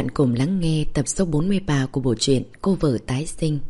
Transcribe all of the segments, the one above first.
bạn cùng lắng nghe tập số 43 của bộ truyện Cô Vợ Tái Sinh.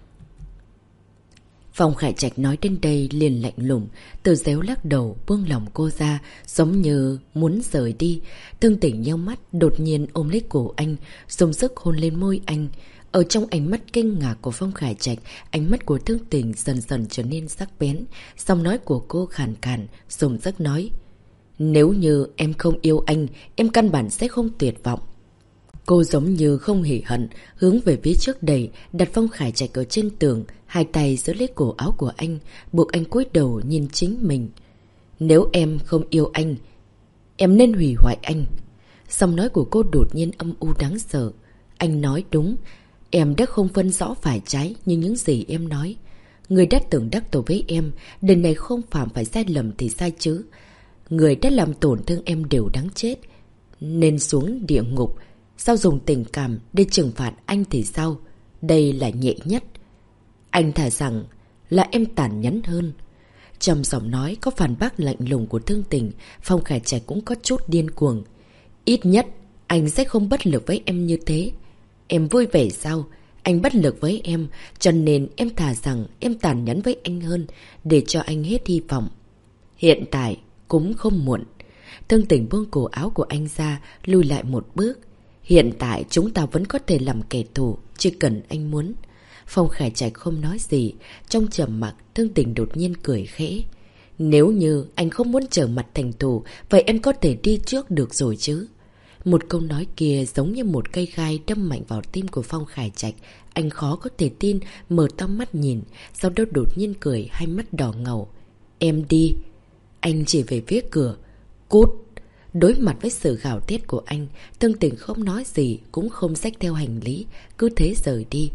Phong Khải Trạch nói đến đây liền lạnh lùng, Từ Déo lắc đầu buông lỏng cô ra, giống như muốn rời đi. Tương Tỉnh nheo mắt, đột nhiên ôm lấy cổ anh, dùng sức hôn lên môi anh. Ở trong ánh mắt kinh ngạc của Phong Khải Trạch, ánh mắt của Tương Tỉnh dần dần trở nên sắc bén. Giọng nói của cô khàn khàn, dùng sức nói: "Nếu như em không yêu anh, em căn bản sẽ không tuyệt vọng." Cô giống như không hỉ hận, hướng về phía trước đẩy, đặt Phong Khải Trạch ở trên tường, hai tay giữ lấy cổ áo của anh, buộc anh cúi đầu nhìn chính mình. "Nếu em không yêu anh, em nên hủy hoại anh." Giọng nói của cô đột nhiên âm u đáng sợ. Anh nói đúng, em đã không phân rõ phải trái như những gì em nói. Người đã từng đắc tội với em, đời này không phạm phải sai lầm thì sai chứ. Người đã làm tổn thương em đều đáng chết, nên xuống địa ngục. Sao dùng tình cảm để trừng phạt anh thì sao? Đây là nhẹ nhất. Anh thà rằng là em tàn nhẫn hơn. Trong giọng nói có phản bác lạnh lùng của Thương Tình, Phong Khải Trạch cũng có chút điên cuồng. Ít nhất anh sẽ không bất lực với em như thế. Em vui vẻ sao? Anh bất lực với em, cho nên em thà rằng em tàn nhẫn với anh hơn, để cho anh hết hy vọng. Hiện tại cũng không muộn. Thương Tình buông cổ áo của anh ra, lùi lại một bước. Hiện tại chúng ta vẫn có thể làm kẻ thù, chỉ cần anh muốn. Phong Khải Trạch không nói gì, trong trầm mặc Thương Tình đột nhiên cười khẽ. Nếu như anh không muốn trở mặt thành thù, vậy em có thể đi trước được rồi chứ. Một câu nói kia giống như một cây gai đâm mạnh vào tim của Phong Khải Trạch. Anh khó có thể tin, mở to mắt nhìn, sau đó đột nhiên cười, hai mắt đỏ ngầu. Em đi. Anh chỉ về phía cửa. Cút. Đối mặt với sự gào thét của anh, Thương Tình không nói gì, cũng không xách theo hành lý, cứ thế rời đi.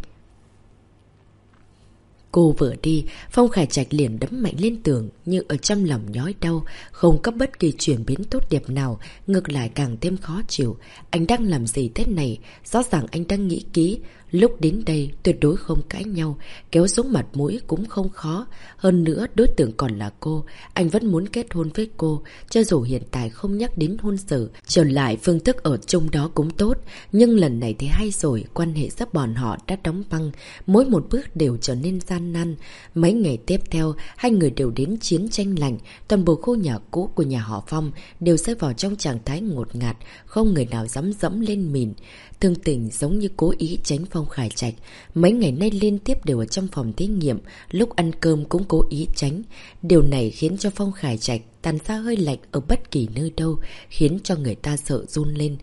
Cô vừa đi, Phong Khải Trạch liền đấm mạnh lên tường như ở trong lòng nhói đau, không có bất kỳ chuyển biến tốt đẹp nào, ngược lại càng thêm khó chịu. Anh đang làm gì thế này? Rõ ràng anh đang nghĩ kỹ, lúc đến đây tuyệt đối không cãi nhau, kéo xuống mặt mũi cũng không khó. Hơn nữa đối tượng còn là cô, anh vẫn muốn kết hôn với cô, cho dù hiện tại không nhắc đến hôn sự, trở lại phương thức ở chung đó cũng tốt. Nhưng lần này thì hay rồi, quan hệ giữa bọn họ đã đóng băng, mỗi một bước đều trở nên gian nan. Mấy ngày tiếp theo, hai người đều đến chiến tranh lạnh, toàn bộ khu nhà cũ của nhà họ Phong đều rơi vào trong trạng thái ngột ngạt, không người nào dám dẫm lên mìn. Thương Tình giống như cố ý tránh Phong Khải Trạch. Mấy ngày nay liên tiếp đều ở trong phòng thí nghiệm, lúc ăn cơm cũng cố ý tránh. Điều này khiến cho Phong Khải Trạch tàn ra hơi lạnh ở bất kỳ nơi đâu, khiến cho người ta sợ run lên.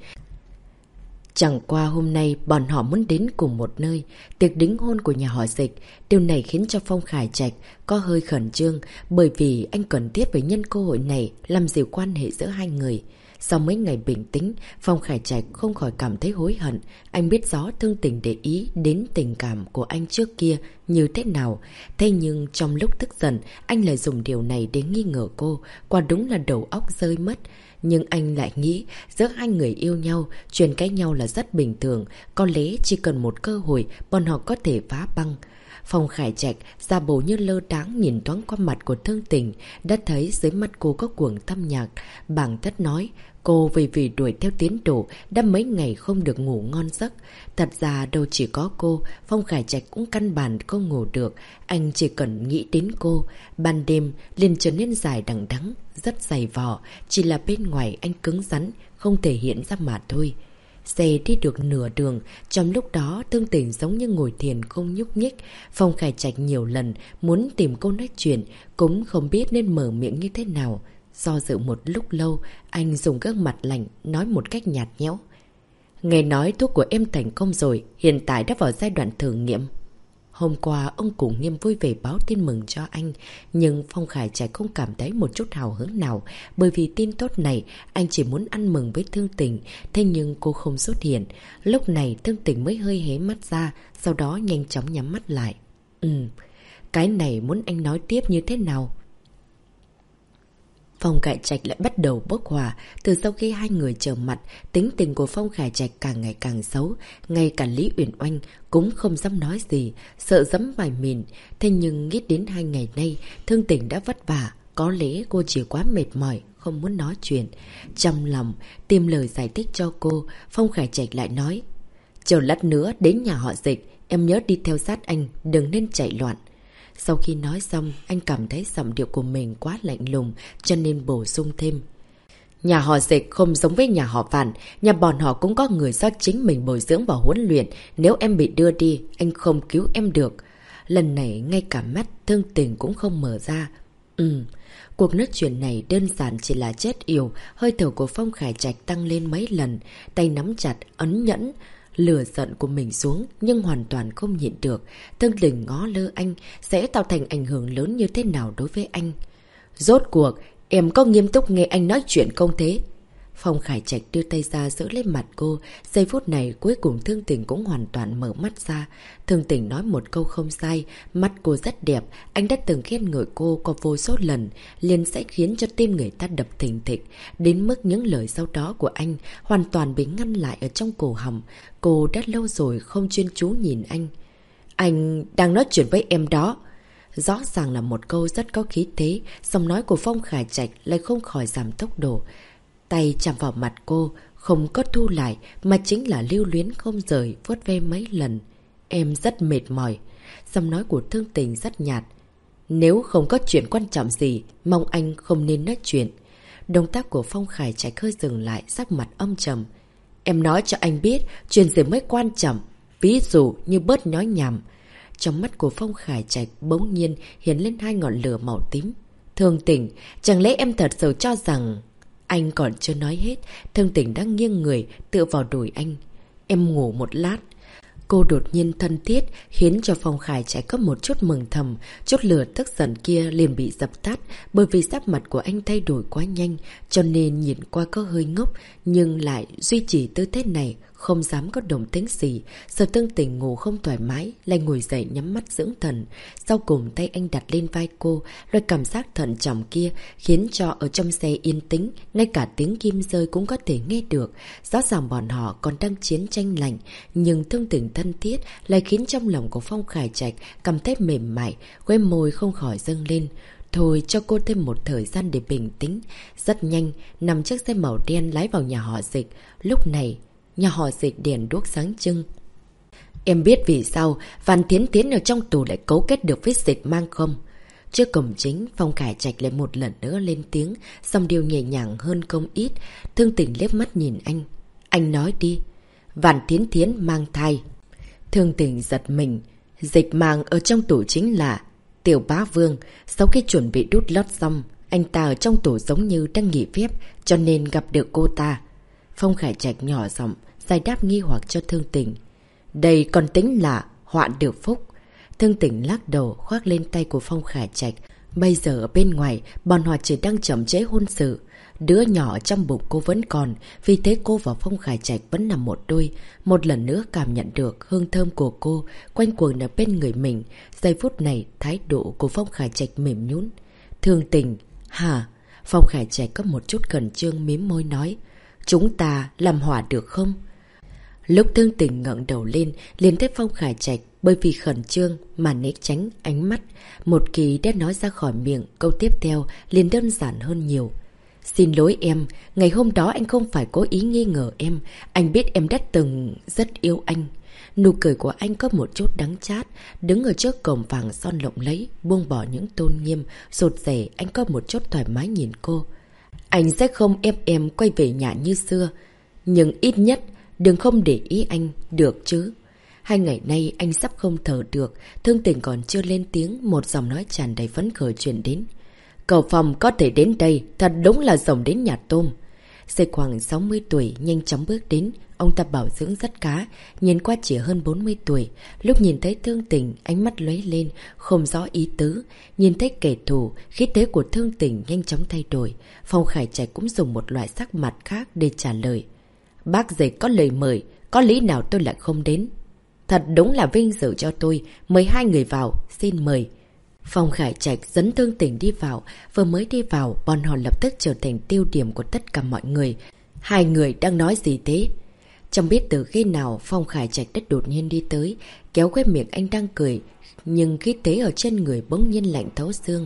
Chẳng qua hôm nay bọn họ muốn đến cùng một nơi, tiệc đính hôn của nhà họ Dịch. Điều này khiến cho Phong Khải Trạch có hơi khẩn trương, bởi vì anh cần thiết phải nhân cơ hội này làm dịu quan hệ giữa hai người. Sau mấy ngày bình tĩnh, Phong Khải Trạch không khỏi cảm thấy hối hận. Anh biết rõ Thương Tình để ý đến tình cảm của anh trước kia như thế nào. Thế nhưng trong lúc tức giận, anh lại dùng điều này để nghi ngờ cô. Quả đúng là đầu óc rơi mất. Nhưng anh lại nghĩ giữa hai người yêu nhau, chuyện cãi nhau là rất bình thường. Có lẽ chỉ cần một cơ hội, bọn họ có thể phá băng. Phong Khải Trạch giả bộ như lơ đãng nhìn thoáng qua mặt của Thương Tình, đã thấy dưới mắt cô có cuồng tâm nhạc. Bàng Tất nói cô vì đuổi theo tiến độ đã mấy ngày không được ngủ ngon giấc. Thật ra đâu chỉ có cô, Phong Khải Trạch cũng căn bản không ngủ được. Anh chỉ cần nghĩ đến cô, ban đêm liền trở nên dài đằng đẵng, rất dày vò. Chỉ là bên ngoài anh cứng rắn, không thể hiện ra mà thôi. Xe đi được nửa đường, trong lúc đó Thương Tình giống như ngồi thiền không nhúc nhích. Phong Khải Trạch nhiều lần muốn tìm cô nói chuyện, cũng không biết nên mở miệng như thế nào. Do dự một lúc lâu, anh dùng gương mặt lạnh nói một cách nhạt nhẽo. Nghe nói thuốc của em thành công rồi, hiện tại đã vào giai đoạn thử nghiệm. Hôm qua ông Cụ Nghiêm vui vẻ báo tin mừng cho anh, nhưng Phong Khải Trạch không cảm thấy một chút hào hứng nào, bởi vì tin tốt này anh chỉ muốn ăn mừng với Thương Tình. Thế nhưng cô không xuất hiện. Lúc này Thương Tình mới hơi hé mắt ra, sau đó nhanh chóng nhắm mắt lại. Cái này muốn anh nói tiếp như thế nào? Phong Khải Trạch lại bắt đầu bốc hỏa. Từ sau khi hai người trở mặt, tính tình của Phong Khải Trạch càng ngày càng xấu. Ngay cả Lý Uyển Oanh cũng không dám nói gì, sợ dẫm vài mìn. Thế nhưng nghĩ đến 2 ngày nay Thương Tình đã vất vả, có lẽ cô chỉ quá mệt mỏi, không muốn nói chuyện. Trong lòng tìm lời giải thích cho cô, Phong Khải Trạch lại nói, Chờ lát nữa đến nhà họ Dịch, em nhớ đi theo sát anh, đừng nên chạy loạn. Sau khi nói xong, anh cảm thấy giọng điệu của mình quá lạnh lùng, cho nên bổ sung thêm. Nhà họ Dịch không giống với nhà họ Vạn, nhà bọn họ cũng có người do chính mình bồi dưỡng và huấn luyện. Nếu em bị đưa đi, anh không cứu em được. Lần này ngay cả mắt Thương Tình cũng không mở ra. Cuộc nói chuyện này đơn giản chỉ là chết yểu. Hơi thở của Phong Khải Trạch tăng lên mấy lần, tay nắm chặt, ấn nhẫn lửa giận của mình xuống, nhưng hoàn toàn không nhịn được. Thương Tình ngó lơ anh sẽ tạo thành ảnh hưởng lớn như thế nào đối với anh. Rốt cuộc, em có nghiêm túc nghe anh nói chuyện không thế? Phong Khải Trạch đưa tay ra giữ lên mặt cô. Giây phút này cuối cùng Thương Tình cũng hoàn toàn mở mắt ra. Thương Tình nói một câu không sai. Mắt cô rất đẹp. Anh đã từng khen ngợi cô có vô số lần, liền sẽ khiến cho tim người ta đập thình thịch. Đến mức những lời sau đó của anh hoàn toàn bị ngăn lại ở trong cổ họng. Cô đã lâu rồi không chuyên chú nhìn anh. Anh đang nói chuyện với em đó. Rõ ràng là một câu rất có khí thế. Giọng nói của Phong Khải Trạch lại không khỏi giảm tốc độ. Tay chạm vào mặt cô, không có thu lại, mà chính là lưu luyến không rời, vuốt ve mấy lần. Em rất mệt mỏi. Giọng nói của Thương Tình rất nhạt. Nếu không có chuyện quan trọng gì, mong anh không nên nói chuyện. Động tác của Phong Khải Trạch hơi dừng lại, sắc mặt âm trầm. Em nói cho anh biết, chuyện gì mới quan trọng. Ví dụ như bớt nói nhảm. Trong mắt của Phong Khải Trạch bỗng nhiên hiện lên hai ngọn lửa màu tím. Thương Tình, chẳng lẽ em thật sự cho rằng... Anh còn chưa nói hết, Thương Tình đang nghiêng người, tựa vào đùi anh. Em ngủ một lát. Cô đột nhiên thân thiết, khiến cho Phong Khải Trạch có một chút mừng thầm. Chút lửa tức giận kia liền bị dập tắt, bởi vì sắc mặt của anh thay đổi quá nhanh, cho nên nhìn qua có hơi ngốc, nhưng lại duy trì tư thế này, không dám có động tĩnh gì. Sợ Thương Tình ngủ không thoải mái, lại ngồi dậy nhắm mắt dưỡng thần. Sau cùng tay anh đặt lên vai cô, loại cảm giác thận trọng kia khiến cho ở trong xe yên tĩnh, ngay cả tiếng kim rơi cũng có thể nghe được. Rõ ràng bọn họ còn đang chiến tranh lạnh, nhưng Thương Tình thân thiết lại khiến trong lòng của Phong Khải Trạch cảm thấy mềm mại, khóe môi không khỏi dâng lên. Thôi cho cô thêm một thời gian để bình tĩnh. Rất nhanh, nằm chiếc xe màu đen lái vào nhà họ Dịch. Lúc này nhà họ Dịch đèn đuốc sáng trưng. Em biết vì sao Văn Thiến Thiến ở trong tù lại cấu kết được với Dịch Mang không? Trước cổng chính, Phong Khải Trạch lại một lần nữa lên tiếng, song điều nhẹ nhàng hơn không ít. Thương Tình liếc mắt nhìn anh. Anh nói đi. Văn Thiến Thiến mang thai. Thương Tình giật mình. Dịch Mang ở trong tù chính là Tiểu Bá Vương. Sau khi chuẩn bị đút lót xong, anh ta ở trong tù giống như đang nghỉ phép, cho nên gặp được cô ta. Phong Khải Trạch nhỏ giọng giải đáp nghi hoặc cho Thương Tình. Đây còn tính là họa được phúc. Thương Tình lắc đầu khoác lên tay của Phong Khải Trạch. Bây giờ ở bên ngoài, bọn họ chỉ đang chậm chế hôn sự. Đứa nhỏ trong bụng cô vẫn còn, vì thế cô và Phong Khải Trạch vẫn là một đôi. Một lần nữa cảm nhận được hương thơm của cô quanh quẩn ở bên người mình. Giây phút này, thái độ của Phong Khải Trạch mềm nhũn. Thương Tình, hả? Phong Khải Trạch có một chút khẩn trương mím môi nói. Chúng ta làm hòa được không? Lúc Thương Tình ngẩng đầu lên, liền thấy Phong Khải Trạch bởi vì khẩn trương mà né tránh ánh mắt. Một kỳ đã nói ra khỏi miệng, câu tiếp theo liền đơn giản hơn nhiều. Xin lỗi em, ngày hôm đó anh không phải cố ý nghi ngờ em. Anh biết em đã từng rất yêu anh. Nụ cười của anh có một chút đắng chát. Đứng ở trước cổng vàng son lộng lẫy, buông bỏ những tôn nghiêm, rụt rè, anh có một chút thoải mái nhìn cô. Anh sẽ không ép em quay về nhà như xưa. Nhưng ít nhất, đừng không để ý anh, được chứ? 2 ngày nay anh sắp không thở được. Thương Tình còn chưa lên tiếng, một giọng nói tràn đầy phấn khởi truyền đến. Cậu Phong có thể đến đây, thật đúng là rồng đến nhà tôm. Dịch khoảng 60 tuổi nhanh chóng bước đến. Ông ta bảo dưỡng rất cá, nhìn qua chỉ hơn 40 tuổi. Lúc nhìn thấy Thương Tình, ánh mắt lóe lên, không rõ ý tứ. Nhìn thấy kẻ thù, khí thế của Thương Tình nhanh chóng thay đổi. Phong Khải Trạch cũng dùng một loại sắc mặt khác để trả lời. Bác Dịch có lời mời, có lý nào tôi lại không đến? Thật đúng là vinh dự cho tôi, mời 2 người vào, xin mời. Phong Khải Trạch dẫn Thương Tình đi vào, vừa mới đi vào, bọn họ lập tức trở thành tiêu điểm của tất cả mọi người. 2 người đang nói gì thế? Chẳng biết từ khi nào Phong Khải Trạch đất đột nhiên đi tới, kéo khóe miệng anh đang cười, nhưng khí thế ở trên người bỗng nhiên lạnh thấu xương,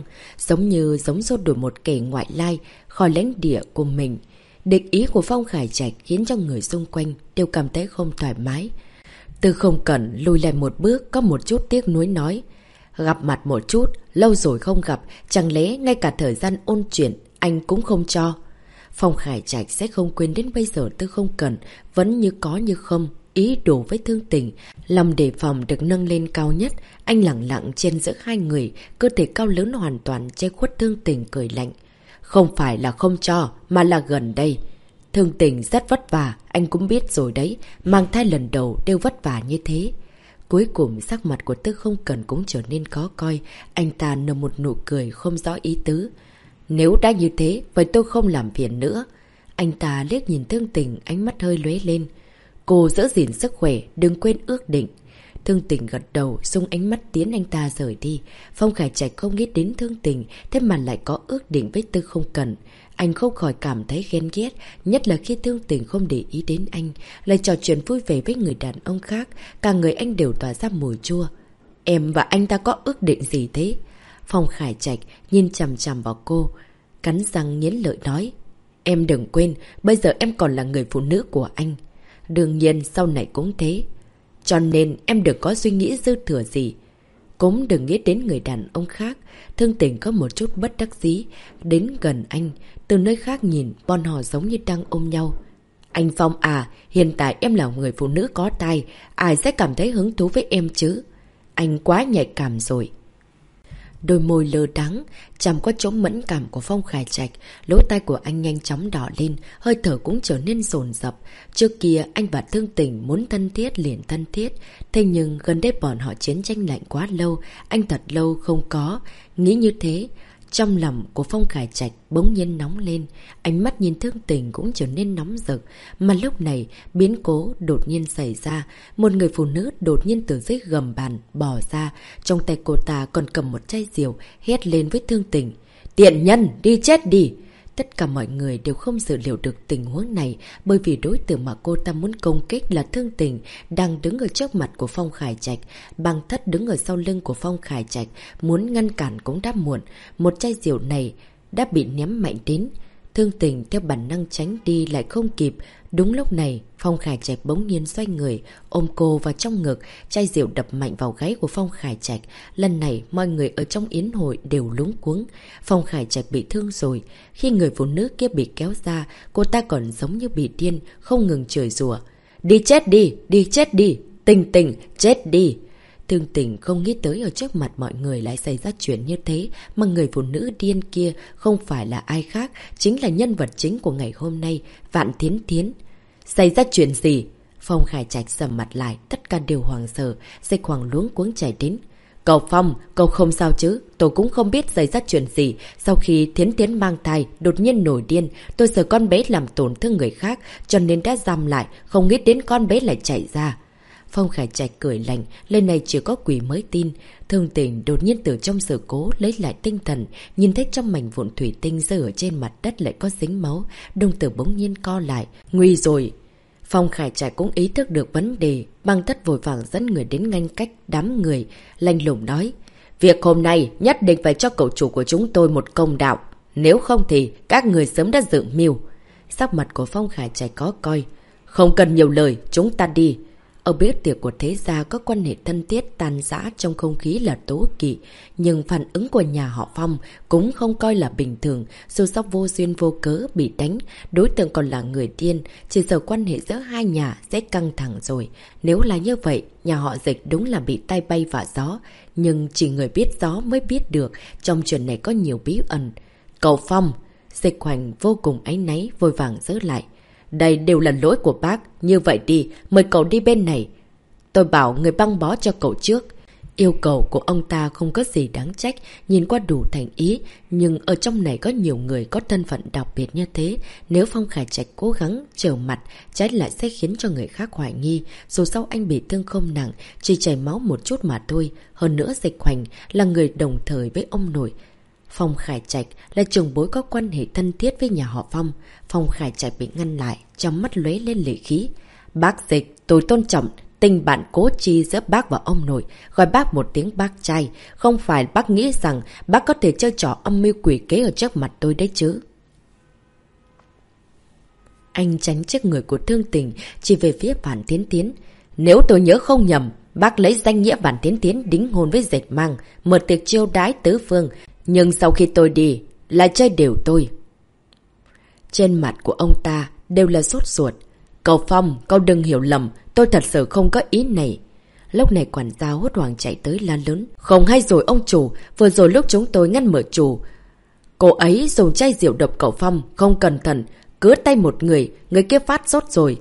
giống xô đuổi một kẻ ngoại lai khỏi lãnh địa của mình. Địch ý của Phong Khải Trạch khiến cho người xung quanh đều cảm thấy không thoải mái. Tư Không Cẩn lùi lại một bước, có một chút tiếc nuối nói. Gặp mặt một chút, lâu rồi không gặp, chẳng lẽ ngay cả thời gian ôn chuyện anh cũng không cho. Phong Khải Trạch sẽ không quên đến bây giờ Tư Không Cẩn vẫn như có như không, ý đồ với Thương Tình. Lòng đề phòng được nâng lên cao nhất, anh lặng lặng trên giữa hai người, cơ thể cao lớn hoàn toàn che khuất Thương Tình cười lạnh. Không phải là không cho, mà là gần đây. Thương Tình rất vất vả, anh cũng biết rồi đấy, mang thai lần đầu đều vất vả như thế. Cuối cùng sắc mặt của Tư Không Cẩn cũng trở nên khó coi, anh ta nở một nụ cười không rõ ý tứ. Nếu đã như thế, vậy tôi không làm phiền nữa. Anh ta liếc nhìn Thương Tình, ánh mắt hơi lóe lên. Cô giữ gìn sức khỏe, đừng quên ước định. Thương Tình gật đầu, xung ánh mắt tiến anh ta rời đi. Phong Khải Trạch không nghĩ đến Thương Tình, thế mà lại có ước định với Tư Không Cẩn. Anh không khỏi cảm thấy ghen ghét, nhất là khi Thương Tình không để ý đến anh, lại trò chuyện vui vẻ với người đàn ông khác, cả người anh đều tỏa ra mùi chua. Em và anh ta có ước định gì thế? Phong Khải Trạch nhìn chằm chằm vào cô, cắn răng nghiến lợi nói. Em đừng quên, bây giờ em còn là người phụ nữ của anh. Đương nhiên sau này cũng thế. Cho nên em đừng có suy nghĩ dư thừa gì. Cũng đừng nghĩ đến người đàn ông khác. Thương Tình có một chút bất đắc dĩ. Đến gần anh, từ nơi khác nhìn, bọn họ giống như đang ôm nhau. Anh Phong à, hiện tại em là người phụ nữ có tai, ai sẽ cảm thấy hứng thú với em chứ? Anh quá nhạy cảm rồi. Đôi môi lơ đắng, chạm qua chỗ mẫn cảm của Phong Khải Trạch, lỗ tai của anh nhanh chóng đỏ lên, hơi thở cũng trở nên dồn dập. Trước kia anh và Thương Tình muốn thân thiết liền thân thiết, thế nhưng gần đây bọn họ chiến tranh lạnh quá lâu, anh thật lâu không có. Nghĩ như thế, trong lòng của Phong Khải Trạch bỗng nhiên nóng lên, ánh mắt nhìn Thương Tình cũng trở nên nóng rực. Mà lúc này, biến cố đột nhiên xảy ra, một người phụ nữ đột nhiên từ dưới gầm bàn bỏ ra, trong tay cô ta còn cầm một chai rượu, hét lên với Thương Tình. Tiện nhân, đi chết đi! Tất cả mọi người đều không dự liệu được tình huống này, bởi vì đối tượng mà cô ta muốn công kích là Thương Tình, đang đứng ở trước mặt của Phong Khải Trạch. Băng Thất đứng ở sau lưng của Phong Khải Trạch, muốn ngăn cản cũng đã muộn. Một chai rượu này đã bị ném mạnh đến. Thương Tình theo bản năng tránh đi lại không kịp. Đúng lúc này, Phong Khải Trạch bỗng nhiên xoay người, ôm cô vào trong ngực, chai rượu đập mạnh vào gáy của Phong Khải Trạch. Lần này, mọi người ở trong yến hội đều lúng cuống. Phong Khải Trạch bị thương rồi. Khi người phụ nữ kia bị kéo ra, cô ta còn giống như bị điên, không ngừng chửi rủa. Đi chết đi, đi chết đi, Tình Tình, chết đi. Thương Tình không nghĩ tới ở trước mặt mọi người lại xảy ra chuyện như thế, mà người phụ nữ điên kia không phải là ai khác, chính là nhân vật chính của ngày hôm nay, Vạn Thiến Thiến. Xảy ra chuyện gì? Phong Khải Trạch sầm mặt lại, tất cả đều hoảng sợ, Dịch Hoàng luống cuống chạy đến. Cậu Phong, cậu không sao chứ? Tôi cũng không biết xảy ra chuyện gì. Sau khi Thiến Thiến mang thai, đột nhiên nổi điên, tôi sợ con bé làm tổn thương người khác, cho nên đã giam lại, không nghĩ đến con bé lại chạy ra. Phong Khải Trạch cười lạnh, lời này chỉ có quỷ mới tin. Thương Tình đột nhiên từ trong sự cố lấy lại tinh thần, nhìn thấy trong mảnh vụn thủy tinh rơi ở trên mặt đất lại có dính máu, đồng tử bỗng nhiên co lại. Nguy rồi! Phong Khải Trạch cũng ý thức được vấn đề, Băng Thất vội vàng dẫn người đến ngăn cách đám người, lạnh lùng nói. Việc hôm nay nhất định phải cho cậu chủ của chúng tôi một công đạo, nếu không thì các người sớm đã dự mưu. Sắc mặt của Phong Khải Trạch có coi. Không cần nhiều lời, chúng ta đi. Ở bữa tiệc của thế gia có quan hệ thân thiết tan rã trong không khí là tố kỵ, nhưng phản ứng của nhà họ Phong cũng không coi là bình thường, dù sao vô duyên vô cớ bị đánh, đối tượng còn là người điên, chỉ sợ quan hệ giữa hai nhà sẽ căng thẳng rồi. Nếu là như vậy, nhà họ Dịch đúng là bị tay bay vạ gió, nhưng chỉ người biết gió mới biết được, trong chuyện này có nhiều bí ẩn. Cậu Phong! Dịch Hoành vô cùng áy náy, vội vàng giữ lại. Đây đều là lỗi của bác, như vậy đi, mời cậu đi bên này. Tôi bảo người băng bó cho cậu trước. Yêu cầu của ông ta không có gì đáng trách, nhìn qua đủ thành ý, nhưng ở trong này có nhiều người có thân phận đặc biệt như thế. Nếu Phong Khải Trạch cố gắng trở mặt, trái lại sẽ khiến cho người khác hoài nghi. Dù sao anh bị thương không nặng, chỉ chảy máu một chút mà thôi. Hơn nữa Dịch Hoành là người đồng thời với ông nội. Phong Khải Trạch là trưởng bối có quan hệ thân thiết với nhà họ Phong. Phong Khải Trạch bị ngăn lại, trong mắt lóe lên lệ khí. Bác Dịch, tôi tôn trọng tình bạn cố chi giữa bác và ông nội, gọi bác một tiếng bác trai. Không phải bác nghĩ rằng bác có thể chơi trò âm mưu quỷ kế ở trước mặt tôi đấy chứ. Anh tránh trước người của Thương Tình, chỉ về phía Vạn Thiến Thiến. Nếu tôi nhớ không nhầm, bác lấy danh nghĩa Vạn Tiến Tiến đính hôn với Dịch Mang, mở tiệc chiêu đái tứ phương. Nhưng sau khi tôi đi, lại chơi đều tôi. Trên mặt của ông ta đều là sốt ruột. Cậu Phong, cậu đừng hiểu lầm, tôi thật sự không có ý này. Lúc này quản gia hốt hoảng chạy tới la lớn. Không hay rồi ông chủ, vừa rồi lúc chúng tôi ngăn mở chủ. Cô ấy dùng chai rượu đập cậu Phong, không cẩn thận, cứa tay một người kia phát sốt rồi.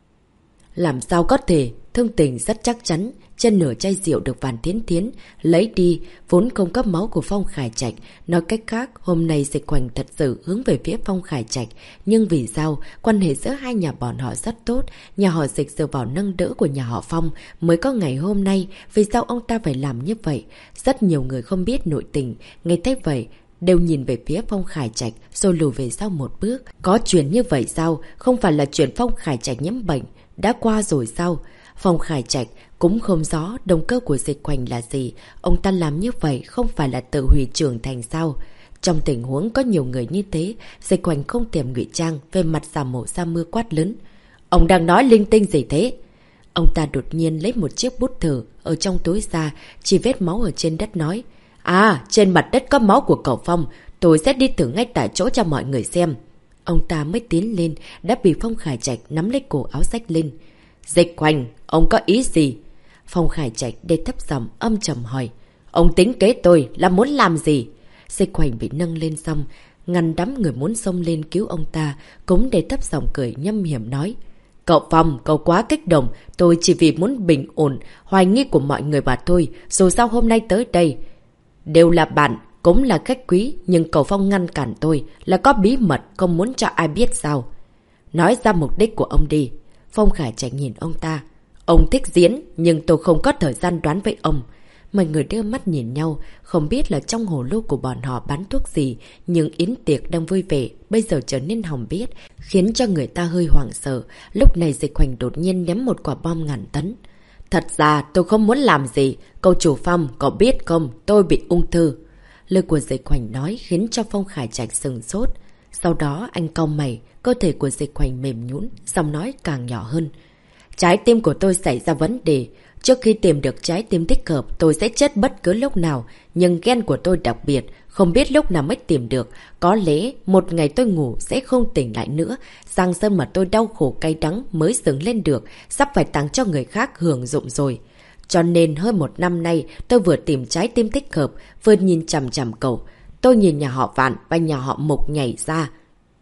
Làm sao có thể, Thương Tình rất chắc chắn, trên nửa chai rượu được Vạn Tiến Tiến lấy đi, vốn không có máu của Phong Khải Trạch. Nói cách khác, hôm nay Dịch Hoành thật sự hướng về phía Phong Khải Trạch. Nhưng vì sao, quan hệ giữa hai nhà bọn họ rất tốt, nhà họ Dịch dựa vào nâng đỡ của nhà họ Phong mới có ngày hôm nay, vì sao ông ta phải làm như vậy? Rất nhiều người không biết nội tình, nghe thấy vậy, đều nhìn về phía Phong Khải Trạch rồi lùi về sau một bước. Có chuyện như vậy sao? Không phải là chuyện Phong Khải Trạch nhiễm bệnh đã qua rồi sao? Phong Khải Trạch cũng không rõ động cơ của Dịch Hoành là gì. Ông ta làm như vậy không phải là tự hủy trưởng thành sao? Trong tình huống có nhiều người như thế, Dịch Hoành không tiềm ngụy trang, về mặt giả mổ ra mưa quát lớn. Ông đang nói linh tinh gì thế? Ông ta đột nhiên lấy một chiếc bút thử ở trong túi ra, chỉ vết máu ở trên đất nói. À, trên mặt đất có máu của cậu Phong, tôi sẽ đi thử ngay tại chỗ cho mọi người xem. Ông ta mới tiến lên, đã bị Phong Khải Trạch nắm lấy cổ áo xách lên. Dịch Hoành, ông có ý gì? Phong Khải Trạch đê thấp giọng âm trầm hỏi. Ông tính kế tôi là muốn làm gì? Dịch Hoành bị nâng lên xong, ngăn đám người muốn xông lên cứu ông ta, cũng đê thấp giọng cười nhâm hiểm nói. Cậu Phong, cậu quá kích động, tôi chỉ vì muốn bình ổn, hoài nghi của mọi người mà thôi, dù sao hôm nay tới đây. Đều là bạn, cũng là khách quý, nhưng cậu Phong ngăn cản tôi là có bí mật, không muốn cho ai biết sao. Nói ra mục đích của ông đi. Phong Khải Trạch nhìn ông ta. Ông thích diễn, nhưng tôi không có thời gian đoán với ông. Mọi người đưa mắt nhìn nhau, không biết là trong hồ lô của bọn họ bán thuốc gì, nhưng yến tiệc đang vui vẻ, bây giờ trở nên hỏng biết, khiến cho người ta hơi hoảng sợ. Lúc này Dịch Hoành đột nhiên ném một quả bom ngàn tấn. Thật ra tôi không muốn làm gì, cậu chủ Phong, cậu biết không, tôi bị ung thư. Lời của Dịch Hoành nói khiến cho Phong Khải Trạch sừng sốt. Sau đó anh cau mày, cơ thể của Dịch Hoành mềm nhũn, giọng nói càng nhỏ hơn. Trái tim của tôi xảy ra vấn đề. Trước khi tìm được trái tim thích hợp, tôi sẽ chết bất cứ lúc nào. Nhưng gen của tôi đặc biệt, không biết lúc nào mới tìm được. Có lẽ một ngày tôi ngủ sẽ không tỉnh lại nữa. Giang sơn mà tôi đau khổ cay đắng mới dựng lên được, sắp phải tặng cho người khác hưởng dụng rồi. Cho nên hơn một năm nay, tôi vừa tìm trái tim thích hợp, vừa nhìn chằm chằm cậu. Tôi nhìn nhà họ Vạn và nhà họ Mục nhảy ra.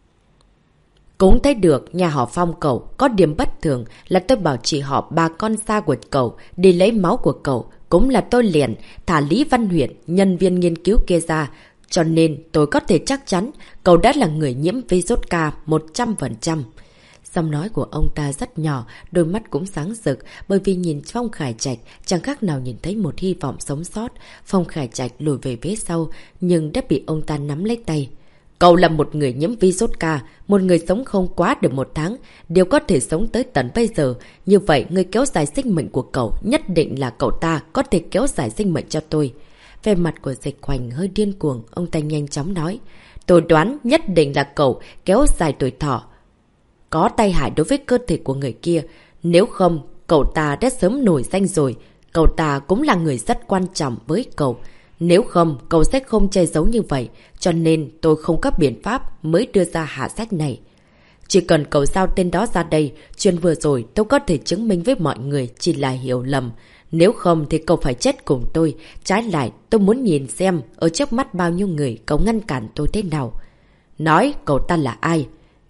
Cũng thấy được nhà họ Phong cậu có điểm bất thường là tôi bảo chị họ bà con xa của cậu đi lấy máu của cậu. Cũng là tôi liền thả Lý Văn Huyển, nhân viên nghiên cứu kia ra. Cho nên tôi có thể chắc chắn cậu đã là người nhiễm virus K 100%. Giọng nói của ông ta rất nhỏ, đôi mắt cũng sáng rực, bởi vì nhìn Phong Khải Trạch chẳng khác nào nhìn thấy một hy vọng sống sót. Phong Khải Trạch lùi về phía sau, nhưng đã bị ông ta nắm lấy tay. Cậu là một người nhiễm virus K, một người sống không quá được một tháng, đều có thể sống tới tận bây giờ. Như vậy, người kéo dài sinh mệnh của cậu, nhất định là cậu ta có thể kéo dài sinh mệnh cho tôi. Về mặt của Dịch Hoành hơi điên cuồng, ông ta nhanh chóng nói. Tôi đoán nhất định là cậu kéo dài tuổi thọ. Có tai hại đối với cơ thể của người kia. Nếu không, cậu ta đã sớm nổi danh rồi. Cậu ta cũng là người rất quan trọng với cậu. Nếu không, cậu sẽ không che giấu như vậy. Cho nên tôi không có biện pháp mới đưa ra hạ sách này. Chỉ cần cậu giao tên đó ra đây, chuyện vừa rồi tôi có thể chứng minh với mọi người chỉ là hiểu lầm. Nếu không thì cậu phải chết cùng tôi. Trái lại, tôi muốn nhìn xem ở trước mắt bao nhiêu người cậu ngăn cản tôi thế nào. Nói cậu ta là ai?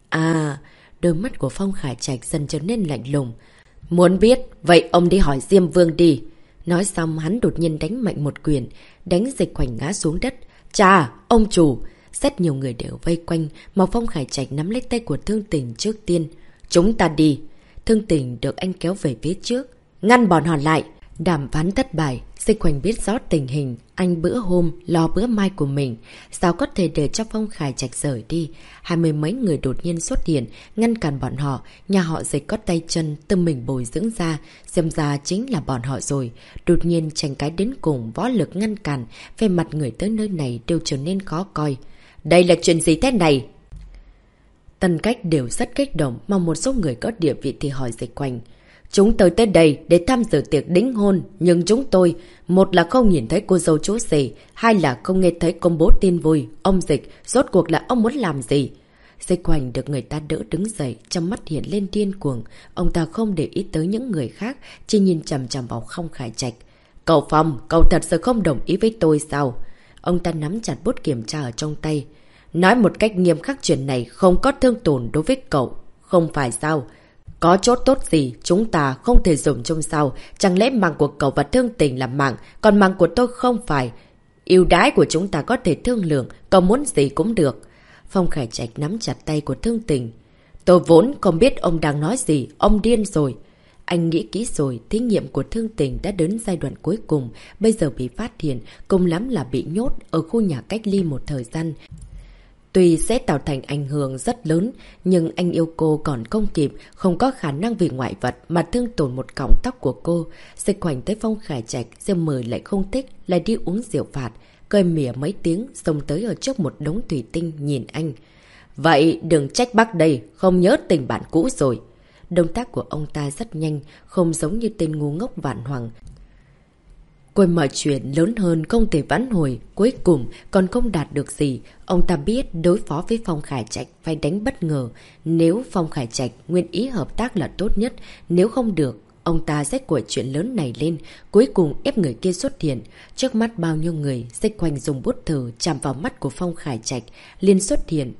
À, đôi mắt của Phong Khải Trạch dần trở nên lạnh lùng. Muốn biết, vậy ông đi hỏi Diêm Vương đi. Nói xong hắn đột nhiên đánh mạnh một quyền, đánh Dịch Hoành ngã xuống đất. Chà, ông chủ! Rất nhiều người đều vây quanh, mà Phong Khải Trạch nắm lấy tay của Thương Tình trước tiên. Chúng ta đi! Thương Tình được anh kéo về phía trước. Ngăn bọn họ lại! Đàm phán thất bại, Dịch Hoành biết rõ tình hình, anh bữa hôm lo bữa mai của mình, sao có thể để cho Phong Khải Trạch rời đi. 20 mấy người đột nhiên xuất hiện, ngăn cản bọn họ, nhà họ Dịch có tay chân tự mình bồi dưỡng ra, xem ra chính là bọn họ rồi. Đột nhiên tranh cái đến cùng, võ lực ngăn cản, về mặt người tới nơi này đều trở nên khó coi. Đây là chuyện gì thế này? Tân Cách đều rất kích động, mà một số người có địa vị thì hỏi Dịch Hoành. Chúng tôi tới đây để tham dự tiệc đính hôn, nhưng chúng tôi, một là không nhìn thấy cô dâu chú rể, hai là không nghe thấy công bố tin vui. Ông Dịch, rốt cuộc là ông muốn làm gì? Dịch Hoành được người ta đỡ đứng dậy, trong mắt hiện lên điên cuồng. Ông ta không để ý tới những người khác, chỉ nhìn chằm chằm vào Phong Khải Trạch. Cậu Phong, cậu thật sự không đồng ý với tôi sao? Ông ta nắm chặt bút kiểm tra ở trong tay. Nói một cách nghiêm khắc, chuyện này không có thương tổn đối với cậu. Không phải sao? Có chốt tốt gì chúng ta không thể dùng chung sao? Chẳng lẽ mạng của cậu và Thương Tình là mạng, còn mạng của tôi không phải? Ưu đãi của chúng ta có thể thương lượng, cậu muốn gì cũng được. Phong Khải Trạch nắm chặt tay của Thương Tình. Tôi vốn không biết ông đang nói gì, ông điên rồi. Anh nghĩ kỹ rồi, thí nghiệm của Thương Tình đã đến giai đoạn cuối cùng, bây giờ bị phát hiện, cùng lắm là bị nhốt ở khu nhà cách ly một thời gian. Tuy sẽ tạo thành ảnh hưởng rất lớn, nhưng anh yêu cô còn không kịp, không có khả năng vì ngoại vật mà thương tổn một cọng tóc của cô. Dịch Hoành tới Phong Khải Trạch, rượu mời lại không thích, lại đi uống rượu phạt. Cười mỉa mấy tiếng, xông tới ở trước một đống thủy tinh nhìn anh. Vậy đừng trách bác đây, không nhớ tình bạn cũ rồi. Động tác của ông ta rất nhanh, không giống như tên ngu ngốc Vạn Hoàng. Quên mọi chuyện lớn hơn không thể vãn hồi, cuối cùng còn không đạt được gì. Ông ta biết đối phó với Phong Khải Trạch phải đánh bất ngờ. Nếu Phong Khải Trạch nguyện ý hợp tác là tốt nhất, nếu không được, ông ta sẽ quậy chuyện lớn này lên, cuối cùng ép người kia xuất hiện. Trước mắt bao nhiêu người, Dịch Hoành dùng bút thử chạm vào mắt của Phong Khải Trạch, liền xuất hiện.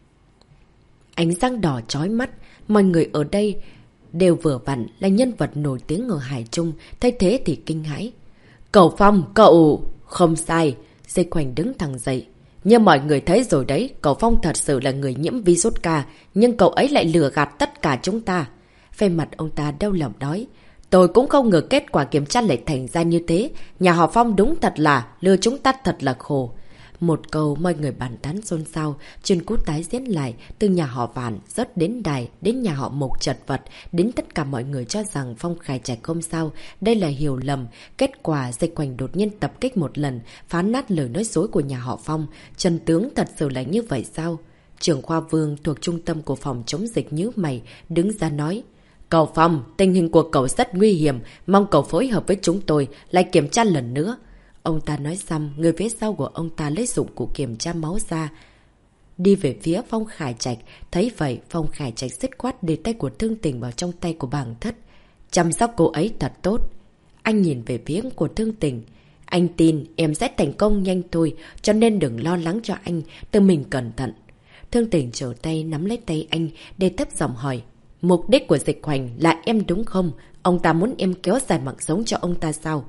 Ánh sáng đỏ chói mắt, mọi người ở đây đều vừa vặn là nhân vật nổi tiếng ở Hải Trung, thấy thế thì kinh hãi. Cậu Phong, cậu... Không sai. Dịch Hoành đứng thẳng dậy. Như mọi người thấy rồi đấy, cậu Phong thật sự là người nhiễm virus K, nhưng cậu ấy lại lừa gạt tất cả chúng ta. Về mặt ông ta đau lòng nói. Tôi cũng không ngờ kết quả kiểm tra lại thành ra như thế. Nhà họ Phong đúng thật là lừa chúng ta thật là khổ. Một câu mọi người bàn tán xôn xao, chuyện cũ tái diễn lại, từ nhà họ Vạn rớt đến Đài, đến nhà họ Mộc chật vật, đến tất cả mọi người cho rằng Phong Khải Trạch không sao, đây là hiểu lầm. Kết quả Dịch Hoành đột nhiên tập kích một lần, phá nát lời nói dối của nhà họ Phong. Trần tướng thật sự là như vậy sao? Trưởng khoa Vương thuộc trung tâm của phòng chống dịch nhíu mày, đứng ra nói. Cậu Phong, tình hình của cậu rất nguy hiểm, mong cậu phối hợp với chúng tôi, lại kiểm tra lần nữa. Ông ta nói xong, người phía sau của ông ta lấy dụng cụ kiểm tra máu ra. Đi về phía Phong Khải Trạch, thấy vậy Phong Khải Trạch dứt khoát để tay của Thương Tình vào trong tay của Bàng Thất. Chăm sóc cô ấy thật tốt. Anh nhìn về phía của Thương Tình. Anh tin em sẽ thành công nhanh thôi, cho nên đừng lo lắng cho anh, tự mình cẩn thận. Thương Tình trở tay nắm lấy tay anh để thấp giọng hỏi. Mục đích của Dịch Hoành là em đúng không? Ông ta muốn em kéo dài mạng sống cho ông ta sao?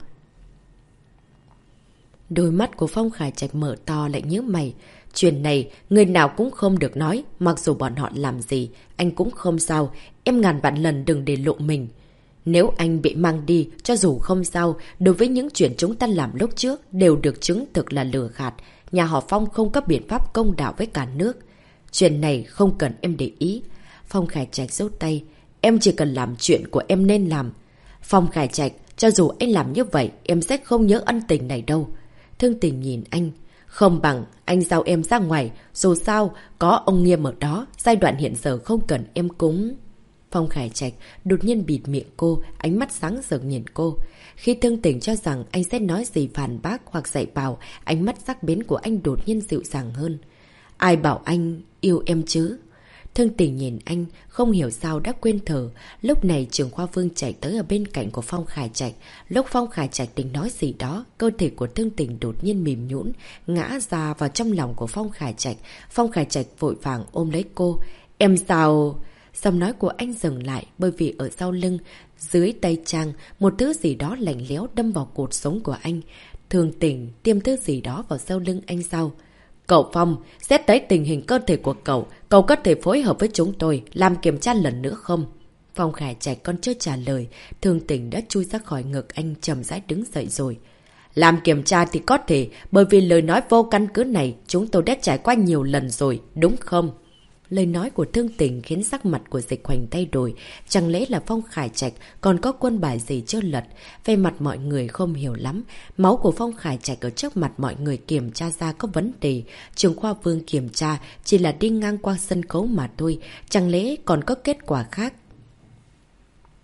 Đôi mắt của Phong Khải Trạch mở to lại nhớ mày. Chuyện này, người nào cũng không được nói, mặc dù bọn họ làm gì, anh cũng không sao, em ngàn vạn lần đừng để lộ mình. Nếu anh bị mang đi, cho dù không sao, đối với những chuyện chúng ta làm lúc trước đều được chứng thực là lừa gạt. Nhà họ Phong không có biện pháp công đạo với cả nước. Chuyện này không cần em để ý. Phong Khải Trạch giấu tay. Em chỉ cần làm chuyện của em nên làm. Phong Khải Trạch, cho dù anh làm như vậy, em sẽ không nhớ ân tình này đâu. Thương Tình nhìn anh. Không bằng, anh giao em ra ngoài. Dù sao, có ông Nghiêm ở đó. Giai đoạn hiện giờ không cần em cúng. Phong Khải Trạch đột nhiên bịt miệng cô, ánh mắt sáng rực nhìn cô. Khi Thương Tình cho rằng anh sẽ nói gì phản bác hoặc dạy bảo, ánh mắt sắc bén của anh đột nhiên dịu dàng hơn. Ai bảo anh yêu em chứ? Thương Tình nhìn anh, không hiểu sao đã quên thở. Lúc này trưởng khoa Vương chạy tới ở bên cạnh của Phong Khải Trạch. Lúc Phong Khải Trạch định nói gì đó, cơ thể của Thương Tình đột nhiên mềm nhũn, ngã ra vào trong lòng của Phong Khải Trạch. Phong Khải Trạch vội vàng ôm lấy cô. Em sao? Giọng nói của anh dừng lại bởi vì ở sau lưng, dưới tay Trang, một thứ gì đó lạnh lẽo đâm vào cột sống của anh. Thương Tình tiêm thứ gì đó vào sau lưng anh sao? Cậu Phong, xét tới tình hình cơ thể của cậu, cậu có thể phối hợp với chúng tôi làm kiểm tra lần nữa không? Phong Khải Trạch còn chưa trả lời, Thương Tình đã chui ra khỏi ngực anh chậm rãi đứng dậy rồi. Làm kiểm tra thì có thể, bởi vì lời nói vô căn cứ này chúng tôi đã trải qua nhiều lần rồi, đúng không? Lời nói của Thương Tình khiến sắc mặt của Dịch Hoành thay đổi. Chẳng lẽ là Phong Khải Trạch còn có quân bài gì chưa lật? Về mặt mọi người không hiểu lắm. Máu của Phong Khải Trạch ở trước mặt mọi người kiểm tra ra có vấn đề. Trường khoa Vương kiểm tra chỉ là đi ngang qua sân khấu mà thôi. Chẳng lẽ còn có kết quả khác?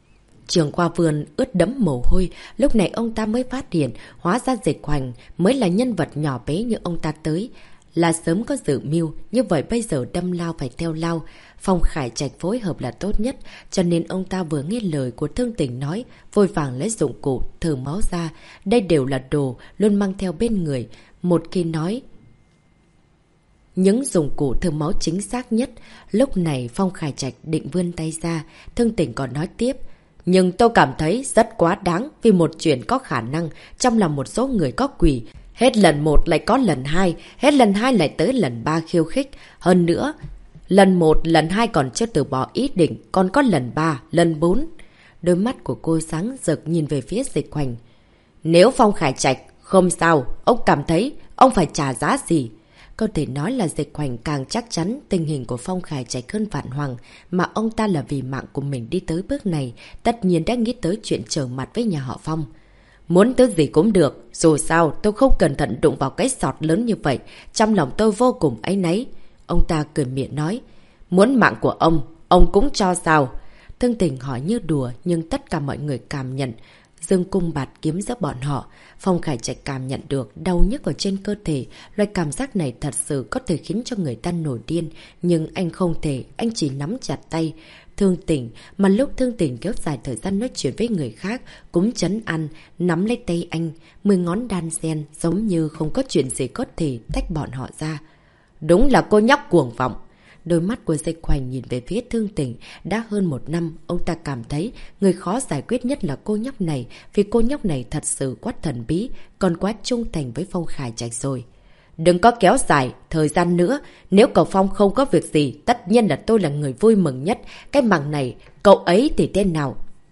Trường qua vườn ướt đẫm mồ hôi, lúc này ông ta mới phát hiện hóa ra Dịch Hoành mới là nhân vật nhỏ bé như ông ta tới. Là sớm có dự mưu, như vậy bây giờ đâm lao phải theo lao. Phong Khải Trạch phối hợp là tốt nhất, cho nên ông ta vừa nghe lời của Thương Tình nói, vội vàng lấy dụng cụ thử máu ra. Đây đều là đồ luôn mang theo bên người. Một khi nói những dụng cụ thử máu chính xác nhất. Lúc này Phong Khải Trạch định vươn tay ra, Thương Tình còn nói tiếp. Nhưng tôi cảm thấy rất quá đáng vì một chuyện có khả năng trong lòng một số người có quỷ. Hết lần 1 lại có lần 2, hết lần 2 lại tới lần 3 khiêu khích. Hơn nữa, lần 1, lần 2 còn chưa từ bỏ ý định, còn có lần 3, lần 4. Đôi mắt của cô sáng rực nhìn về phía Dịch Hoành. Nếu Phong Khải Trạch không sao, ông cảm thấy ông phải trả giá gì? Có thể nói là Dịch Hoành càng chắc chắn tình hình của Phong Khải Trạch hơn Vạn Hoàng, mà ông ta là vì mạng của mình đi tới bước này, tất nhiên đã nghĩ tới chuyện trở mặt với nhà họ Phong. Muốn thứ gì cũng được, dù sao tôi không cẩn thận đụng vào cái sọt lớn như vậy, trong lòng tôi vô cùng áy náy. Ông ta cười miệng nói, muốn mạng của ông cũng cho sao? Thương Tình hỏi như đùa nhưng tất cả mọi người cảm nhận. Dương cung bạt kiếm giữa bọn họ, Phong Khải Trạch cảm nhận được đau nhức ở trên cơ thể. Loại cảm giác này thật sự có thể khiến cho người ta nổi điên, nhưng anh không thể, anh chỉ nắm chặt tay Thương Tình, mà lúc Thương Tình kéo dài thời gian nói chuyện với người khác cũng trấn an, nắm lấy tay anh, 10 ngón đan xen giống như không có chuyện gì có thể tách bọn họ ra. Đúng là cô nhóc cuồng vọng. Đôi mắt của Dịch Hoành nhìn về phía Thương Tình. Đã hơn 1 năm, ông ta cảm thấy người khó giải quyết nhất là cô nhóc này, vì cô nhóc này thật sự quá thần bí, còn quá trung thành với Phong Khải Trạch rồi. Đừng có kéo dài thời gian nữa, nếu cậu Phong không có việc gì, tất nhiên là tôi là người vui mừng nhất. Cái mạng này, cậu ấy thì thế nào?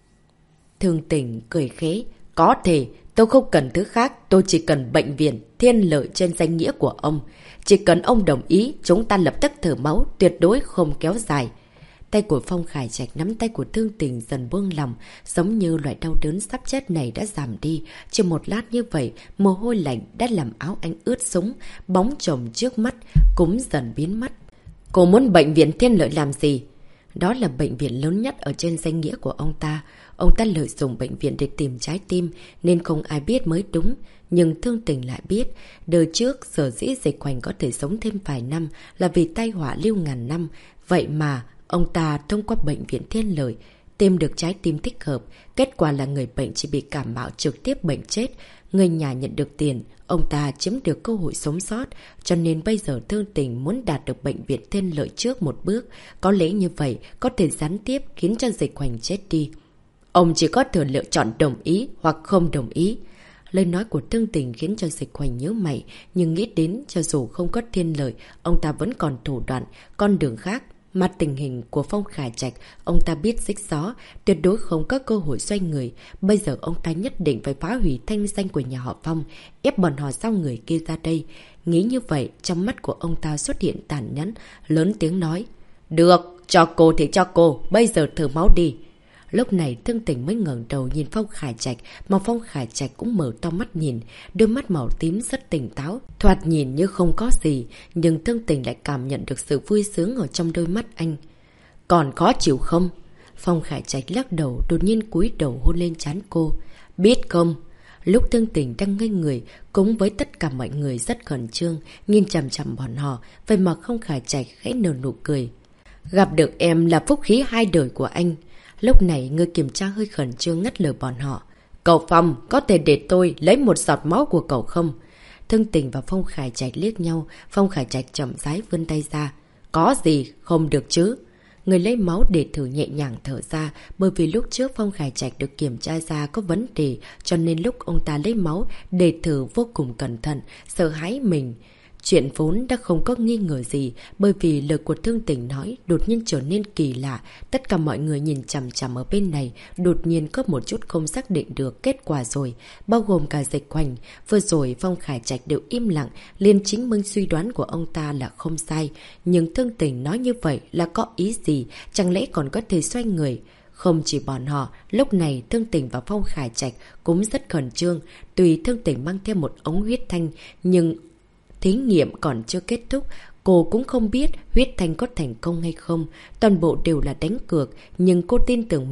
Thương Tình cười khế. Có thể, tôi không cần thứ khác, tôi chỉ cần bệnh viện Thiên Lợi trên danh nghĩa của ông. Chỉ cần ông đồng ý, chúng ta lập tức thử máu, tuyệt đối không kéo dài. Tay của Phong Khải Trạch nắm tay của Thương Tình dần buông lòng, giống như loại đau đớn sắp chết này đã giảm đi. Chỉ một lát như vậy, mồ hôi lạnh đã làm áo anh ướt sũng, bóng chồng trước mắt cũng dần biến mất. Cô muốn bệnh viện Thiên Lợi làm gì? Đó là bệnh viện lớn nhất ở trên danh nghĩa của ông ta. Ông ta lợi dụng bệnh viện để tìm trái tim, nên không ai biết mới đúng. Nhưng Thương Tình lại biết, đời trước sở dĩ Dịch Hoành có thể sống thêm vài năm là vì tai họa lưu ngàn năm. Vậy mà, ông ta thông qua bệnh viện Thiên Lợi tìm được trái tim thích hợp. Kết quả là người bệnh chỉ bị cảm mạo trực tiếp bệnh chết. Người nhà nhận được tiền, ông ta chiếm được cơ hội sống sót. Cho nên bây giờ Thương Tình muốn đạt được bệnh viện Thiên Lợi trước một bước. Có lẽ như vậy có thể gián tiếp khiến cho Dịch Hoành chết đi. Ông chỉ có thể lựa chọn đồng ý hoặc không đồng ý. Lời nói của Thương Tình khiến cho Dịch Hoành nhớ mày, nhưng nghĩ đến cho dù không có Thiên Lợi, ông ta vẫn còn thủ đoạn, con đường khác. Mà tình hình của Phong Khải Trạch, ông ta biết rích rõ, tuyệt đối không có cơ hội xoay người. Bây giờ ông ta nhất định phải phá hủy thanh danh của nhà họ Phong, ép bọn họ sau người kia ra đây. Nghĩ như vậy, trong mắt của ông ta xuất hiện tàn nhẫn, lớn tiếng nói. Được, cho cô thì cho cô, bây giờ thử máu đi. Lúc này Thương Tình mới ngẩng đầu nhìn Phong Khải Trạch, mà Phong Khải Trạch cũng mở to mắt nhìn, đôi mắt màu tím rất tỉnh táo, thoạt nhìn như không có gì, nhưng Thương Tình lại cảm nhận được sự vui sướng ở trong đôi mắt anh. Còn khó chịu không? Phong Khải Trạch lắc đầu, đột nhiên cúi đầu hôn lên trán cô. Biết không? Lúc Thương Tình đang ngây người, cùng với tất cả mọi người rất khẩn trương, nhìn chằm chằm bọn họ, vậy mà Phong Khải Trạch khẽ nở nụ cười. Gặp được em là phúc khí 2 đời của anh. Lúc này người kiểm tra hơi khẩn trương ngắt lời bọn họ. Cậu Phong, có thể để tôi lấy một giọt máu của cậu không? Thương Tình và Phong Khải Trạch liếc nhau, Phong Khải Trạch chậm rãi vươn tay ra. Có gì, không được chứ? Người lấy máu để thử nhẹ nhàng thở ra, bởi vì lúc trước Phong Khải Trạch được kiểm tra ra có vấn đề, cho nên lúc ông ta lấy máu để thử vô cùng cẩn thận, sợ hãi mình. Chuyện vốn đã không có nghi ngờ gì, bởi vì lời của Thương Tình nói đột nhiên trở nên kỳ lạ. Tất cả mọi người nhìn chằm chằm ở bên này, đột nhiên có một chút không xác định được kết quả rồi, bao gồm cả Dịch Hoành. Vừa rồi Phong Khải Trạch đều im lặng, liền chứng minh suy đoán của ông ta là không sai. Nhưng Thương Tình nói như vậy là có ý gì, chẳng lẽ còn có thể xoay người? Không chỉ bọn họ, lúc này Thương Tình và Phong Khải Trạch cũng rất khẩn trương. Tuy Thương Tình mang theo một ống huyết thanh, nhưng thí nghiệm còn chưa kết thúc, cô cũng không biết huyết thanh có thành công hay không. Toàn bộ đều là đánh cược, nhưng cô tin tưởng mình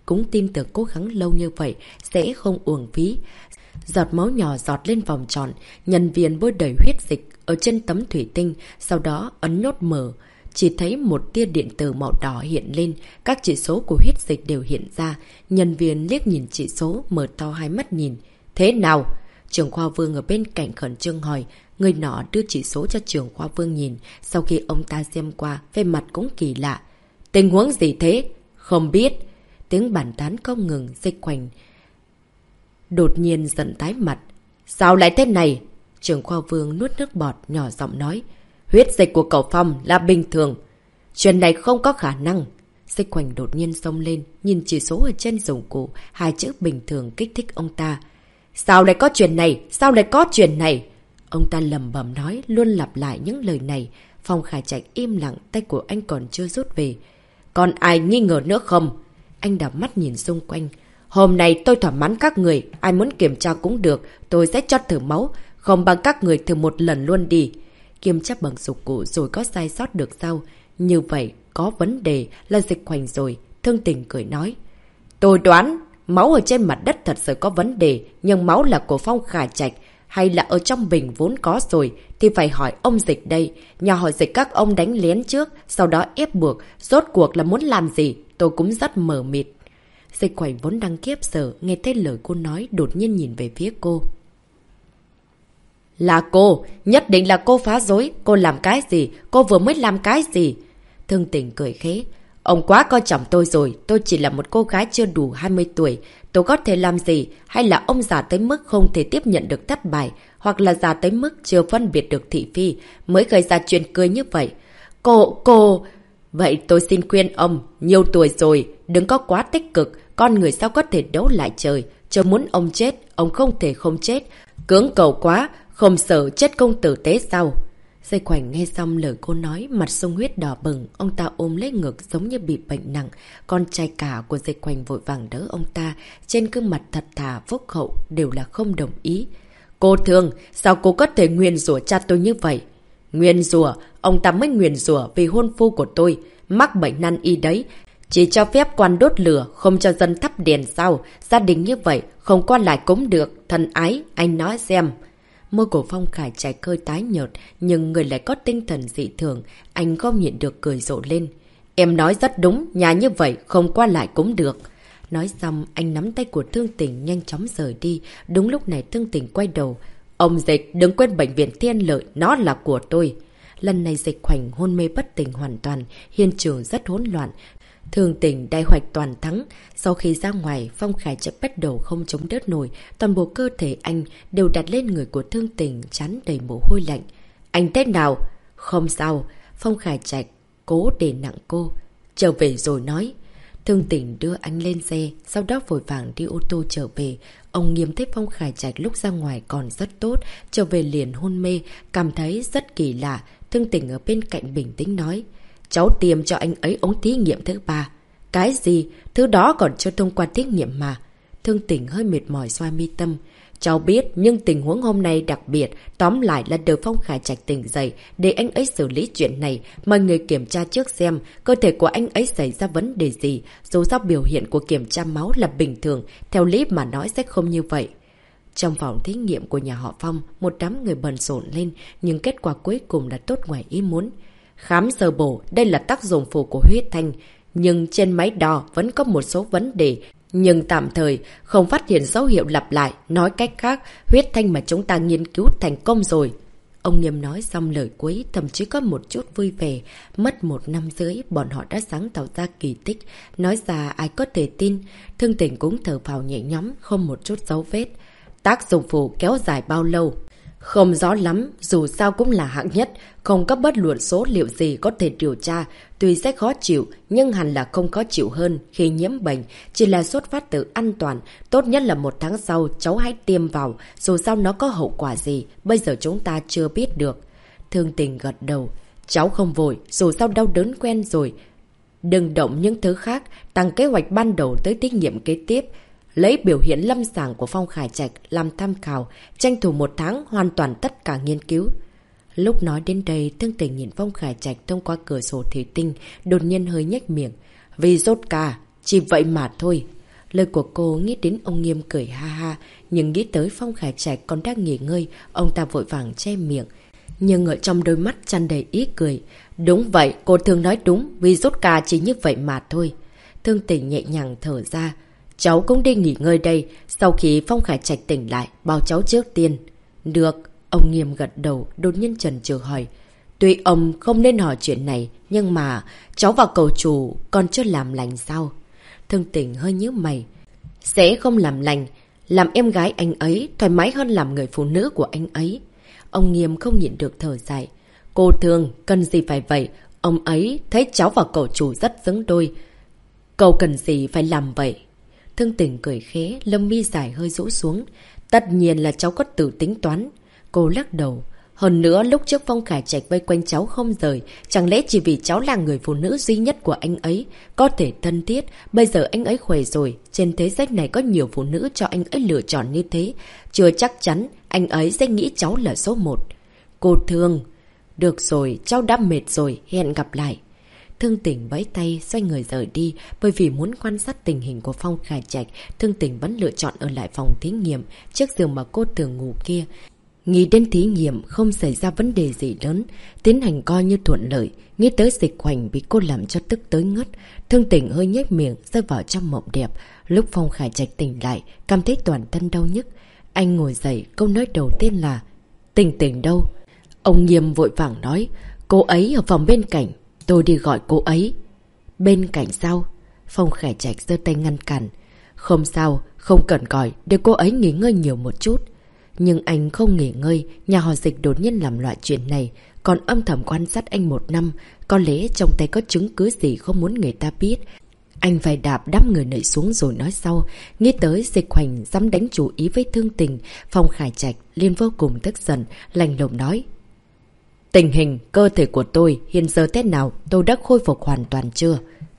cũng tin tưởng cố gắng lâu như vậy sẽ không uổng phí. Giọt máu nhỏ giọt lên vòng tròn, nhân viên bôi đầy huyết dịch ở trên tấm thủy tinh, sau đó ấn nốt mở. Chỉ thấy một tia điện tử màu đỏ hiện lên, các chỉ số của huyết dịch đều hiện ra. Nhân viên liếc nhìn chỉ số, mở to hai mắt nhìn. Thế nào? Trưởng khoa Vương ở bên cạnh khẩn trương hỏi. Người nọ đưa chỉ số cho trưởng khoa Vương nhìn. Sau khi ông ta xem qua, vẻ mặt cũng kỳ lạ. Tình huống gì thế? Không biết. Tiếng bàn tán không ngừng, Dịch Hoành đột nhiên giận tái mặt. Sao lại thế này? Trưởng khoa Vương nuốt nước bọt, nhỏ giọng nói. Huyết dịch của cậu Phong là bình thường. Chuyện này không có khả năng. Dịch Hoành đột nhiên xông lên, nhìn chỉ số ở trên dụng cụ, hai chữ bình thường kích thích ông ta. Sao lại có chuyện này? Sao lại có chuyện này? Ông ta lầm bầm nói, luôn lặp lại những lời này. Phong Khải Trạch im lặng, tay của anh còn chưa rút về. Còn ai nghi ngờ nữa không? Anh đảo mắt nhìn xung quanh. Hôm nay tôi thỏa mãn các người, ai muốn kiểm tra cũng được, tôi sẽ cho thử máu. Không bằng các người thử một lần luôn đi. Kiểm tra bằng dụng cụ rồi có sai sót được sao? Như vậy, có vấn đề là Dịch Hoành rồi. Thương Tình cười nói. Tôi đoán, máu ở trên mặt đất thật sự có vấn đề, nhưng máu là của Phong Khải Trạch, hay là ở trong bình vốn có rồi, thì phải hỏi ông Dịch đây. Nhà họ Dịch các ông đánh lén trước, sau đó ép buộc, rốt cuộc là muốn làm gì? Tôi cũng rất mờ mịt. Dịch Hoành vốn đang kiếp sợ, nghe thấy lời cô nói, đột nhiên nhìn về phía cô. Là cô, nhất định là cô phá rối, cô làm cái gì, cô vừa mới làm cái gì? Thương Tình cười khẽ. Ông quá coi trọng tôi rồi, tôi chỉ là một cô gái chưa đủ 20 tuổi. Tôi có thể làm gì? Hay là ông già tới mức không thể tiếp nhận được thất bại, hoặc là già tới mức chưa phân biệt được thị phi, mới gây ra chuyện cười như vậy? Cô... Vậy tôi xin khuyên ông, nhiều tuổi rồi, đừng có quá tích cực, con người sao có thể đấu lại trời. Trời muốn ông chết, ông không thể không chết. Cưỡng cầu quá, không sợ chết công tử tế sao? Dịch Hoành nghe xong lời cô nói, mặt sung huyết đỏ bừng, ông ta ôm lấy ngực giống như bị bệnh nặng. Con trai cả của Dịch Hoành vội vàng đỡ ông ta, trên gương mặt thật thà, phúc hậu đều là không đồng ý. Cô Thương, sao cô có thể nguyền rủa cha tôi như vậy? Nguyền rủa, ông ta mới nguyền rủa vì hôn phu của tôi, mắc bệnh nan y đấy. Chỉ cho phép quan đốt lửa, không cho dân thắp đèn sao? Gia đình như vậy, không qua lại cũng được, thân ái, anh nói xem. Môi của Phong Khải Trạch hơi tái nhợt, nhưng người lại có tinh thần dị thường, anh không nhịn được cười rộ lên. Em nói rất đúng, nhà như vậy, không qua lại cũng được. Nói xong, anh nắm tay của Thương Tình nhanh chóng rời đi. Đúng lúc này Thương Tình quay đầu. Ông Dịch, đừng quên bệnh viện Thiên Lợi, nó là của tôi. Lần này Dịch Hoành hôn mê bất tỉnh hoàn toàn, hiện trường rất hỗn loạn. Thương Tình đại hoạch toàn thắng. Sau khi ra ngoài, Phong Khải Trạch bắt đầu không chống đỡ nổi. Toàn bộ cơ thể anh đều đặt lên người của Thương Tình, chán đầy mồ hôi lạnh. Anh thế nào? Không sao. Phong Khải Trạch cố để nặng cô. Trở về rồi nói. Thương Tình đưa anh lên xe, sau đó vội vàng đi ô tô trở về. Ông Nghiêm thấy Phong Khải Trạch lúc ra ngoài còn rất tốt, trở về liền hôn mê, cảm thấy rất kỳ lạ. Thương Tình ở bên cạnh bình tĩnh nói. Cháu tiêm cho anh ấy ống thí nghiệm thứ 3. Cái gì? Thứ đó còn chưa thông qua thí nghiệm mà. Thương Tình hơi mệt mỏi xoa mi tâm. Cháu biết, nhưng tình huống hôm nay đặc biệt. Tóm lại là đợi Phong Khải Trạch tỉnh dậy, để anh ấy xử lý chuyện này. Mọi người kiểm tra trước xem cơ thể của anh ấy xảy ra vấn đề gì. Dù sao biểu hiện của kiểm tra máu là bình thường, theo lý mà nói sẽ không như vậy. Trong phòng thí nghiệm của nhà họ Phong, một đám người bận rộn lên, nhưng kết quả cuối cùng là tốt ngoài ý muốn. Khám sơ bộ, đây là tác dụng phụ của huyết thanh, nhưng trên máy đo vẫn có một số vấn đề, nhưng tạm thời không phát hiện dấu hiệu lặp lại. Nói cách khác, huyết thanh mà chúng ta nghiên cứu thành công rồi. Ông Nghiêm nói xong lời cuối, thậm chí có một chút vui vẻ. Mất 1 năm rưỡi, bọn họ đã sáng tạo ra kỳ tích. Nói ra ai có thể tin. Thương Tình cũng thở phào nhẹ nhõm, không một chút dấu vết. Tác dụng phụ kéo dài bao lâu? Không rõ lắm, dù sao cũng là hạng nhất, không có bất luận số liệu gì có thể điều tra. Tuy sẽ khó chịu, nhưng hẳn là không khó chịu hơn khi nhiễm bệnh, chỉ là xuất phát từ an toàn. Tốt nhất là 1 tháng sau, cháu hãy tiêm vào, dù sao nó có hậu quả gì, bây giờ chúng ta chưa biết được. Thương Tình gật đầu, cháu không vội, dù sao đau đớn quen rồi. Đừng động những thứ khác, tăng kế hoạch ban đầu tới thí nghiệm kế tiếp. Lấy biểu hiện lâm sàng của Phong Khải Trạch làm tham khảo, tranh thủ 1 tháng hoàn toàn tất cả nghiên cứu. Lúc nói đến đây, Thương Tình nhìn Phong Khải Trạch thông qua cửa sổ thủy tinh, đột nhiên hơi nhếch miệng. Vì rốt cả, chỉ vậy mà thôi. Lời của cô nghĩ đến ông Nghiêm cười ha ha, nhưng nghĩ tới Phong Khải Trạch còn đang nghỉ ngơi, ông ta vội vàng che miệng. Nhưng ở trong đôi mắt tràn đầy ý cười. Đúng vậy, cô Thương nói đúng, vì rút ca chỉ như vậy mà thôi. Thương Tình nhẹ nhàng thở ra. Cháu cũng đi nghỉ ngơi đây, sau khi Phong Khải Trạch tỉnh lại, bảo cháu trước tiên. Được, ông Nghiêm gật đầu, đột nhiên chần chừ hỏi. Tuy ông không nên hỏi chuyện này, nhưng mà cháu và cậu chủ còn chưa làm lành sao? Thương Tình hơi nhíu mày. Sẽ không làm lành, làm em gái anh ấy thoải mái hơn làm người phụ nữ của anh ấy. Ông Nghiêm không nhịn được thở dài. Cô Thương, cần gì phải vậy? Ông ấy thấy cháu và cậu chủ rất xứng đôi. Cậu cần gì phải làm vậy? Thương Tình cười khẽ, lông mi dài hơi rũ xuống. Tất nhiên là cháu có tự tính toán. Cô lắc đầu. Hơn nữa, lúc trước Phong Khải Trạch vây quanh cháu không rời, chẳng lẽ chỉ vì cháu là người phụ nữ duy nhất của anh ấy, có thể thân thiết, bây giờ anh ấy khỏe rồi, trên thế giới này có nhiều phụ nữ cho anh ấy lựa chọn như thế, chưa chắc chắn anh ấy sẽ nghĩ cháu là số 1. Cô Thương, được rồi, cháu đã mệt rồi, hẹn gặp lại. Thương Tình vẫy tay, xoay người rời đi, bởi vì muốn quan sát tình hình của Phong Khải Trạch, Thương Tình vẫn lựa chọn ở lại phòng thí nghiệm, chiếc giường mà cô thường ngủ kia. Nghĩ đến thí nghiệm không xảy ra vấn đề gì lớn, tiến hành coi như thuận lợi, nghĩ tới Dịch Hoành bị cô làm cho tức tới ngất. Thương Tình hơi nhếch miệng, rơi vào trong mộng đẹp. Lúc Phong Khải Trạch tỉnh lại, cảm thấy toàn thân đau nhức. Anh ngồi dậy, câu nói đầu tiên là Tình Tình đâu? Ông Nghiêm vội vàng nói, cô ấy ở phòng bên cạnh, tôi đi gọi cô ấy. Bên cạnh sao? Phong Khải Trạch giơ tay ngăn cản. Không sao, không cần gọi, để cô ấy nghỉ ngơi nhiều một chút. Nhưng anh không nghỉ ngơi, nhà họ Dịch đột nhiên làm loại chuyện này, còn âm thầm quan sát anh 1 năm, có lẽ trong tay có chứng cứ gì không muốn người ta biết. Anh phải đạp đám người nảy xuống rồi nói sau. Nghĩ tới Dịch Hoành dám đánh chủ ý với Thương Tình, Phong Khải Trạch liền vô cùng tức giận, lạnh lùng nói. Tình hình cơ thể của tôi hiện giờ thế nào, tôi đã khôi phục hoàn toàn chưa?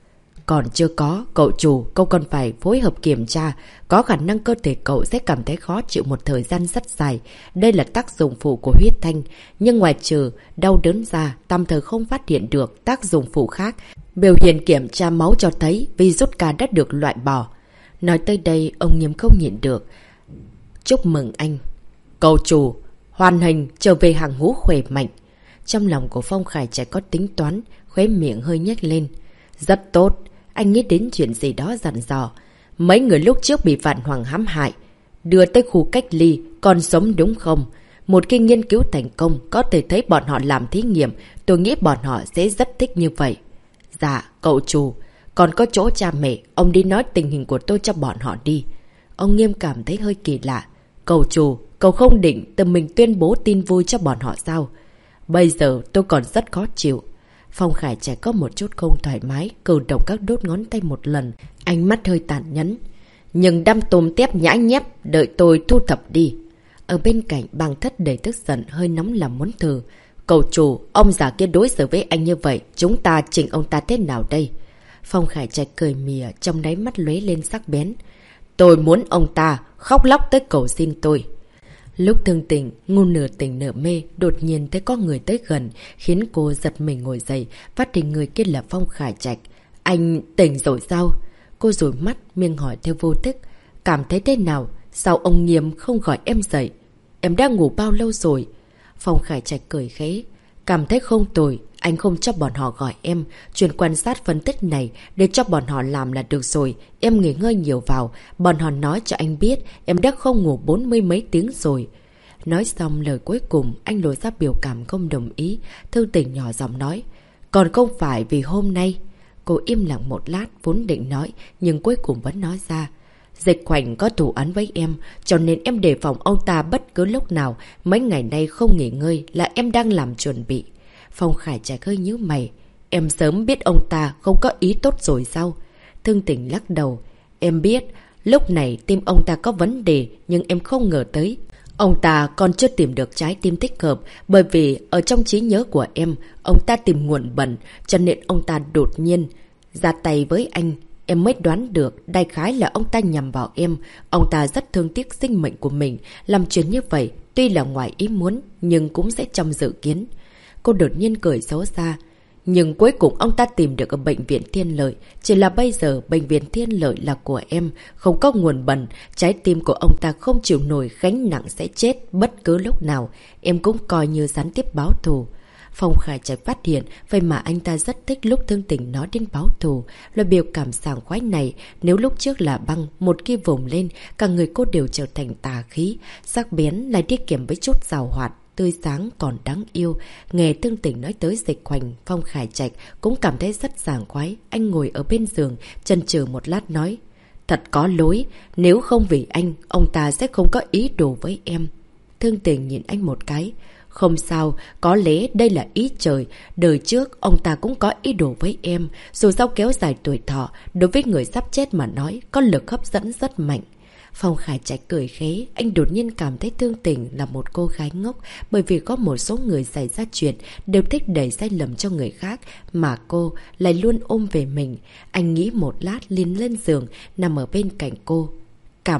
Còn chưa có, cậu chủ, cậu còn phải phối hợp kiểm tra. Có khả năng cơ thể cậu sẽ cảm thấy khó chịu một thời gian rất dài. Đây là tác dụng phụ của huyết thanh. Nhưng ngoài trừ đau đớn ra, tạm thời không phát hiện được tác dụng phụ khác. Biểu hiện kiểm tra máu cho thấy virus ca đã được loại bỏ. Nói tới đây, ông Nghiêm không nhịn được. Chúc mừng anh. Cậu chủ, hoàn hành trở về hàng ngũ khỏe mạnh. Trong lòng của Phong Khải Trạch có tính toán, khóe miệng hơi nhếch lên. Rất tốt. Anh nghĩ đến chuyện gì đó dặn dò. Mấy người lúc trước bị Vạn Hoàng hãm hại, đưa tới khu cách ly, còn sống đúng không? Một khi nghiên cứu thành công, có thể thấy bọn họ làm thí nghiệm, tôi nghĩ bọn họ sẽ rất thích như vậy. Dạ, cậu chủ, còn có chỗ cha mẹ, ông đi nói tình hình của tôi cho bọn họ đi. Ông Nghiêm cảm thấy hơi kỳ lạ. Cậu chủ, cậu không định tự mình tuyên bố tin vui cho bọn họ sao? Bây giờ tôi còn rất khó chịu. Phong Khải Trạch có một chút không thoải mái, cử động các đốt ngón tay một lần, ánh mắt hơi tàn nhẫn. Nhưng đâm tôm tép nhã nhép, đợi tôi thu thập đi. Ở bên cạnh, Bàng Thất đầy tức giận, hơi nóng lòng muốn thử. Cậu chủ, ông già kia đối xử với anh như vậy, chúng ta chỉnh ông ta thế nào đây? Phong Khải Trạch cười mỉa, trong đáy mắt lóe lên sắc bén. Tôi muốn ông ta khóc lóc tới cầu xin tôi. Lúc Thương Tình, ngu nửa tỉnh nửa mê, đột nhiên thấy có người tới gần, khiến cô giật mình ngồi dậy, phát hiện người kia là Phong Khải Trạch. Anh tỉnh rồi sao? Cô rủi mắt, miệng hỏi theo vô thức. Cảm thấy thế nào? Sao ông Nghiêm không gọi em dậy? Em đã ngủ bao lâu rồi? Phong Khải Trạch cười khẽ. Cảm thấy không tồi, anh không cho bọn họ gọi em. Chuyện quan sát phân tích này để cho bọn họ làm là được rồi. Em nghỉ ngơi nhiều vào. Bọn họ nói cho anh biết em đã không ngủ 40 mấy tiếng rồi. Nói xong lời cuối cùng, anh lộ ra biểu cảm không đồng ý. Thương Tình nhỏ giọng nói. Còn không phải vì hôm nay. Cô im lặng một lát, vốn định nói, nhưng cuối cùng vẫn nói ra. Dịch Hoành có thủ án với em, cho nên em đề phòng ông ta bất cứ lúc nào. Mấy ngày nay không nghỉ ngơi là em đang làm chuẩn bị. Phong Khải Trạch hơi nhíu mày. Em sớm biết ông ta không có ý tốt rồi sao? Thương Tình lắc đầu. Em biết, lúc này tim ông ta có vấn đề, nhưng em không ngờ tới. Ông ta còn chưa tìm được trái tim thích hợp, bởi vì ở trong trí nhớ của em, ông ta tìm nguồn bẩn, cho nên ông ta đột nhiên ra tay với anh. Em mới đoán được, đại khái là ông ta nhằm vào em. Ông ta rất thương tiếc sinh mệnh của mình. Làm chuyện như vậy, tuy là ngoài ý muốn, nhưng cũng sẽ trong dự kiến. Cô đột nhiên cười xấu xa. Nhưng cuối cùng ông ta tìm được ở Bệnh viện Thiên Lợi. Chỉ là bây giờ Bệnh viện Thiên Lợi là của em, không có nguồn bẩn. Trái tim của ông ta không chịu nổi gánh nặng sẽ chết bất cứ lúc nào. Em cũng coi như gián tiếp báo thù. Phong Khải Trạch phát hiện, vậy mà anh ta rất thích lúc Thương Tình nói đến báo thù. Loại biểu cảm sảng khoái này, nếu lúc trước là băng, một khi vùng lên, cả người cô đều trở thành tà khí. Sắc bén lại đi kèm với chút rào hoạt, tươi sáng còn đáng yêu. Nghe Thương Tình nói tới Dịch Hoành, Phong Khải Trạch cũng cảm thấy rất sảng khoái. Anh ngồi ở bên giường, chần chừ một lát nói, thật có lỗi, nếu không vì anh, ông ta sẽ không có ý đồ với em. Thương Tình nhìn anh một cái. Không sao, có lẽ đây là ý trời. Đời trước, ông ta cũng có ý đồ với em. Dù sao kéo dài tuổi thọ, đối với người sắp chết mà nói, có lực hấp dẫn rất mạnh. Phong Khải Trạch cười khế, anh đột nhiên cảm thấy Thương Tình là một cô gái ngốc, bởi vì có một số người xảy ra chuyện đều thích đẩy sai lầm cho người khác, mà cô lại luôn ôm về mình. Anh nghĩ một lát liền lên giường, nằm ở bên cạnh cô. Cảm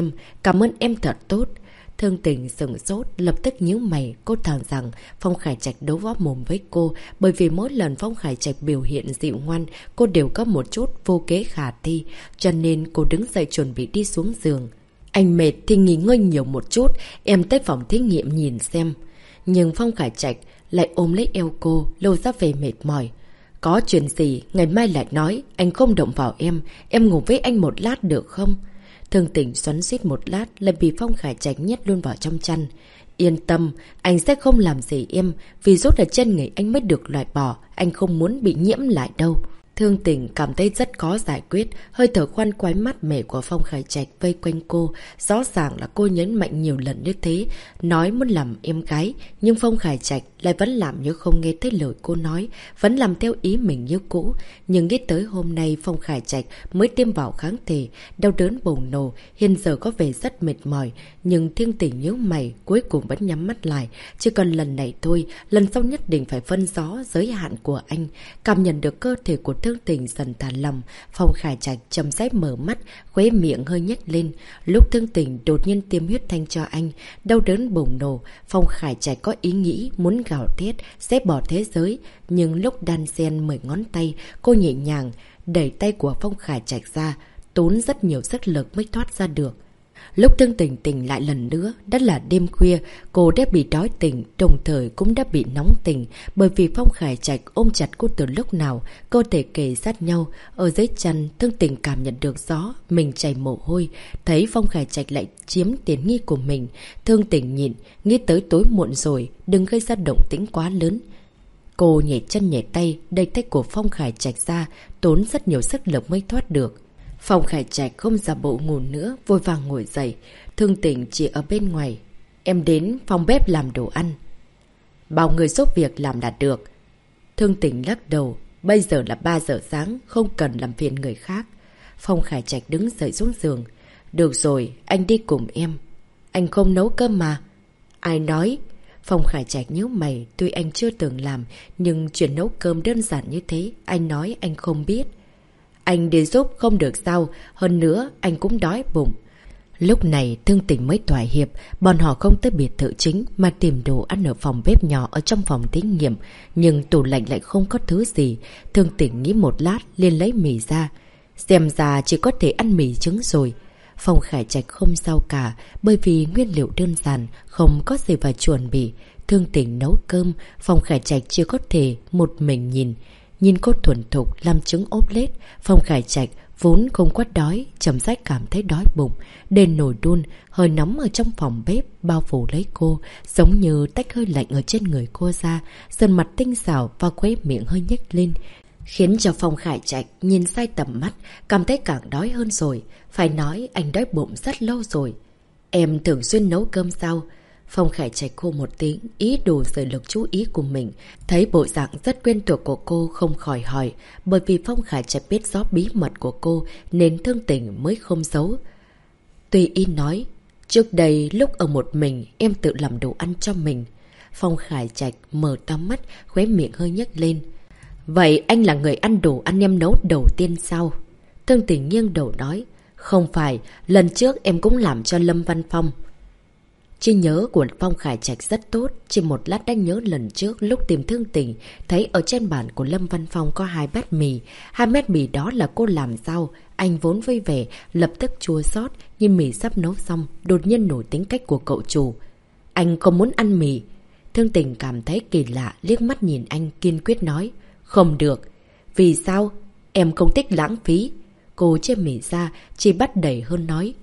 ơn em thật tốt. Thương Tình sửng sốt, lập tức nhíu mày, cô thẳng rằng Phong Khải Trạch đấu võ mồm với cô, bởi vì mỗi lần Phong Khải Trạch biểu hiện dịu ngoan, cô đều có một chút vô kế khả thi, cho nên cô đứng dậy chuẩn bị đi xuống giường. Anh mệt thì nghỉ ngơi nhiều một chút, em tới phòng thí nghiệm nhìn xem. Nhưng Phong Khải Trạch lại ôm lấy eo cô, lâu ra về mệt mỏi. Có chuyện gì, ngày mai lại nói, anh không động vào em ngủ với anh một lát được không? Thương Tình xoắn xuýt một lát lại bị Phong Khải Trạch nhét luôn vào trong chăn. Yên tâm, anh sẽ không làm gì em, vì rốt ở chân người anh mới được loại bỏ, anh không muốn bị nhiễm lại đâu. Thương Tình cảm thấy rất khó giải quyết, hơi thở khoan khoái mát mẻ của Phong Khải Trạch vây quanh cô. Rõ ràng là cô nhấn mạnh nhiều lần như thế, nói muốn làm em gái, nhưng Phong Khải Trạch lại vẫn làm như không nghe thấy lời cô nói, vẫn làm theo ý mình như cũ. Nhưng nghĩ tới hôm nay Phong Khải Trạch mới tiêm vào kháng thể, đau đớn bùng nổ, hiện giờ có vẻ rất mệt mỏi, nhưng Thương Tình nhíu mày, cuối cùng vẫn nhắm mắt lại. Chỉ cần lần này thôi, lần sau nhất định phải phân rõ giới hạn của anh. Cảm nhận được cơ thể của Thương Tình dần thả lòng, Phong Khải Trạch chậm rãi mở mắt, khóe miệng hơi nhếch lên. Lúc Thương Tình đột nhiên tiêm huyết thanh cho anh, đau đớn bùng nổ, Phong Khải Trạch có ý nghĩ muốn gào thét, xé bỏ thế giới. Nhưng lúc đan xen 10 ngón tay, cô nhẹ nhàng đẩy tay của Phong Khải Trạch ra, tốn rất nhiều sức lực mới thoát ra được. Lúc Thương Tình tỉnh lại lần nữa, đã là đêm khuya, cô đã bị đói tỉnh, đồng thời cũng đã bị nóng tỉnh, bởi vì Phong Khải Trạch ôm chặt cô từ lúc nào, cơ thể kề sát nhau, ở dưới chân Thương Tình cảm nhận được gió, mình chảy mồ hôi, thấy Phong Khải Trạch lại chiếm tiện nghi của mình. Thương Tình nhịn, nghĩ tới tối muộn rồi, đừng gây ra động tĩnh quá lớn. Cô nhảy chân nhảy tay, đẩy tay của Phong Khải Trạch ra, tốn rất nhiều sức lực mới thoát được. Phong Khải Trạch không giả bộ ngủ nữa, vội vàng ngồi dậy. Thương Tình chỉ ở bên ngoài. Em đến phòng bếp làm đồ ăn. Bảo người giúp việc làm là được. Thương Tình lắc đầu. Bây giờ là 3 giờ sáng, không cần làm phiền người khác. Phong Khải Trạch đứng dậy xuống giường. Được rồi, anh đi cùng em. Anh không nấu cơm mà. Ai nói? Phong Khải Trạch nhíu mày, tuy anh chưa từng làm, nhưng chuyện nấu cơm đơn giản như thế, anh nói anh không biết. Anh đi giúp không được sao, hơn nữa anh cũng đói bụng. Lúc này Thương Tình mới thỏa hiệp, bọn họ không tới biệt thự chính mà tìm đồ ăn ở phòng bếp nhỏ ở trong phòng thí nghiệm, nhưng tủ lạnh lại không có thứ gì. Thương Tình nghĩ một lát liền lấy mì ra, xem ra chỉ có thể ăn mì trứng rồi. Phong Khải Trạch không sao cả, bởi vì nguyên liệu đơn giản, không có gì phải chuẩn bị. Thương Tình nấu cơm, Phong Khải Trạch chỉ có thể một mình nhìn cô thuần thục làm trứng ốp lết. Phong Khải Trạch vốn không quá đói, chậm rãi cảm thấy đói bụng. Đền nồi đun, hơi nóng ở trong phòng bếp bao phủ lấy cô, giống như tách hơi lạnh ở trên người cô ra. Sơn mặt tinh xảo và khóe miệng hơi nhếch lên, khiến cho Phong Khải Trạch nhìn sai tầm mắt, cảm thấy càng đói hơn rồi. Phải nói anh đói bụng rất lâu rồi. Em thường xuyên nấu cơm sao? Phong Khải Trạch khô một tiếng, ý đồ rời lực chú ý của mình. Thấy bộ dạng rất quen thuộc của cô không khỏi hỏi, bởi vì Phong Khải Trạch biết rõ bí mật của cô nên Thương Tình mới không giấu. Tùy y nói, trước đây lúc ở một mình em tự làm đồ ăn cho mình. Phong Khải Trạch mở to mắt, khóe miệng hơi nhếch lên. Vậy anh là người ăn đồ ăn em nấu đầu tiên sao? Thương Tình nghiêng đầu nói, không phải, lần trước em cũng làm cho Lâm Văn Phong. Trí nhớ của Phong Khải Trạch rất tốt, chỉ một lát đã nhớ lần trước lúc tìm Thương Tình, thấy ở trên bàn của Lâm Văn Phong có 2 bát mì. 2 bát mì đó là cô làm sao? Anh vốn vui vẻ, lập tức chua xót, nhưng mì sắp nấu xong, đột nhiên nổi tính cách của cậu chủ. Anh không muốn ăn mì. Thương Tình cảm thấy kỳ lạ, liếc mắt nhìn anh kiên quyết nói. Không được. Vì sao? Em không thích lãng phí. Cô chia mì ra, chỉ bắt đầy hơn nói.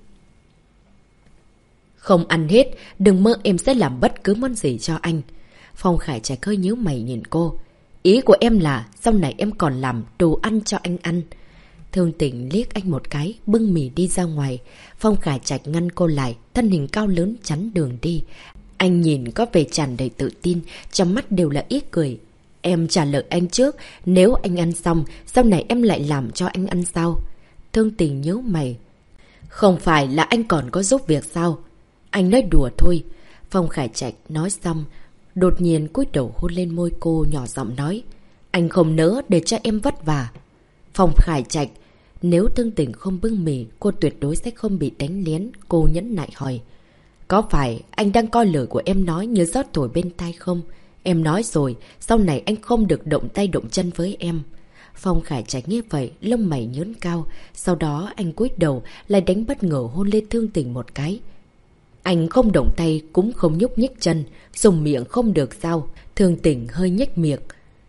Không ăn hết, đừng mơ em sẽ làm bất cứ món gì cho anh. Phong Khải Trạch hơi nhíu mày nhìn cô. Ý của em là sau này em còn làm đồ ăn cho anh ăn. Thương Tình liếc anh một cái, bưng mì đi ra ngoài. Phong Khải Trạch ngăn cô lại, thân hình cao lớn chắn đường đi. Anh nhìn có vẻ tràn đầy tự tin, trong mắt đều là ý cười. Em trả lời anh trước, nếu anh ăn xong, sau này em lại làm cho anh ăn sao? Thương Tình nhíu mày. Không phải là anh còn có giúp việc sao? Anh nói đùa thôi. Phong Khải Trạch nói xong, đột nhiên cúi đầu hôn lên môi cô, nhỏ giọng nói. Anh không nỡ để cho em vất vả. Phong Khải Trạch, nếu Thương Tình không bưng mì, cô tuyệt đối sẽ không bị đánh lién. Cô nhẫn nại hỏi. Có phải anh đang coi lời của em nói như gió thổi bên tai không? Em nói rồi, sau này anh không được động tay động chân với em. Phong Khải Trạch nghe vậy, lông mày nhớn cao. Sau đó anh cúi đầu, lại đánh bất ngờ hôn lên Thương Tình một cái. Anh không động tay cũng không nhúc nhích chân, dùng miệng không được sao? Thương Tình hơi nhếch miệng.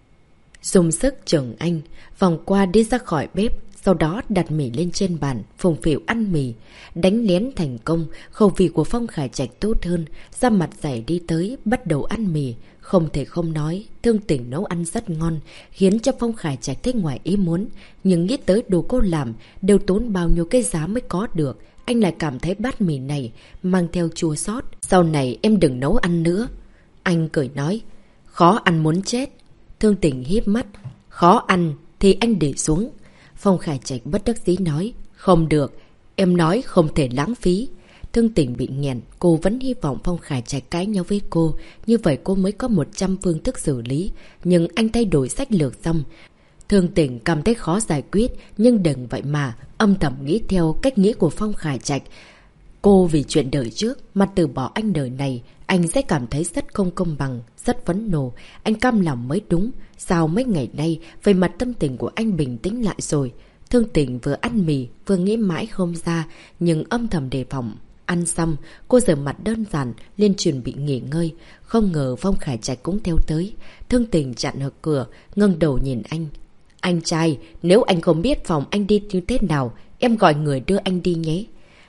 Dùng sức chừng anh, vòng qua đi ra khỏi bếp, sau đó đặt mì lên trên bàn, phùng phịu ăn mì. Đánh lén thành công, khẩu vị của Phong Khải Trạch tốt hơn, da mặt dày đi tới, bắt đầu ăn mì. Không thể không nói, Thương Tình nấu ăn rất ngon, khiến cho Phong Khải Trạch thích ngoài ý muốn. Nhưng nghĩ tới đồ cô làm, đều tốn bao nhiêu cái giá mới có được. Anh lại cảm thấy bát mì này mang theo chua xót. Sau này em đừng nấu ăn nữa. Anh cười nói. Khó ăn muốn chết. Thương Tình híp mắt. Khó ăn thì anh để xuống. Phong Khải Trạch bất đắc dĩ nói. Không được. Em nói không thể lãng phí. Thương Tình bị nghẹn. Cô vẫn hy vọng Phong Khải Trạch cãi nhau với cô. Như vậy cô mới có 100 phương thức xử lý. Nhưng anh thay đổi sách lược xong. Thương Tình cảm thấy khó giải quyết, nhưng đừng vậy mà, âm thầm nghĩ theo cách nghĩ của Phong Khải Trạch. Cô vì chuyện đời trước mà từ bỏ anh đời này, anh sẽ cảm thấy rất không công bằng, rất phẫn nộ. Anh cam lòng mới đúng. Sao mấy ngày nay, về mặt tâm tình của anh bình tĩnh lại rồi. Thương Tình vừa ăn mì, vừa nghĩ mãi không ra, nhưng âm thầm đề phòng. Ăn xong, cô rửa mặt đơn giản, liền chuẩn bị nghỉ ngơi. Không ngờ Phong Khải Trạch cũng theo tới. Thương Tình chặn ở cửa, ngẩng đầu nhìn anh. Anh trai, nếu anh không biết phòng anh đi như thế nào, em gọi người đưa anh đi nhé.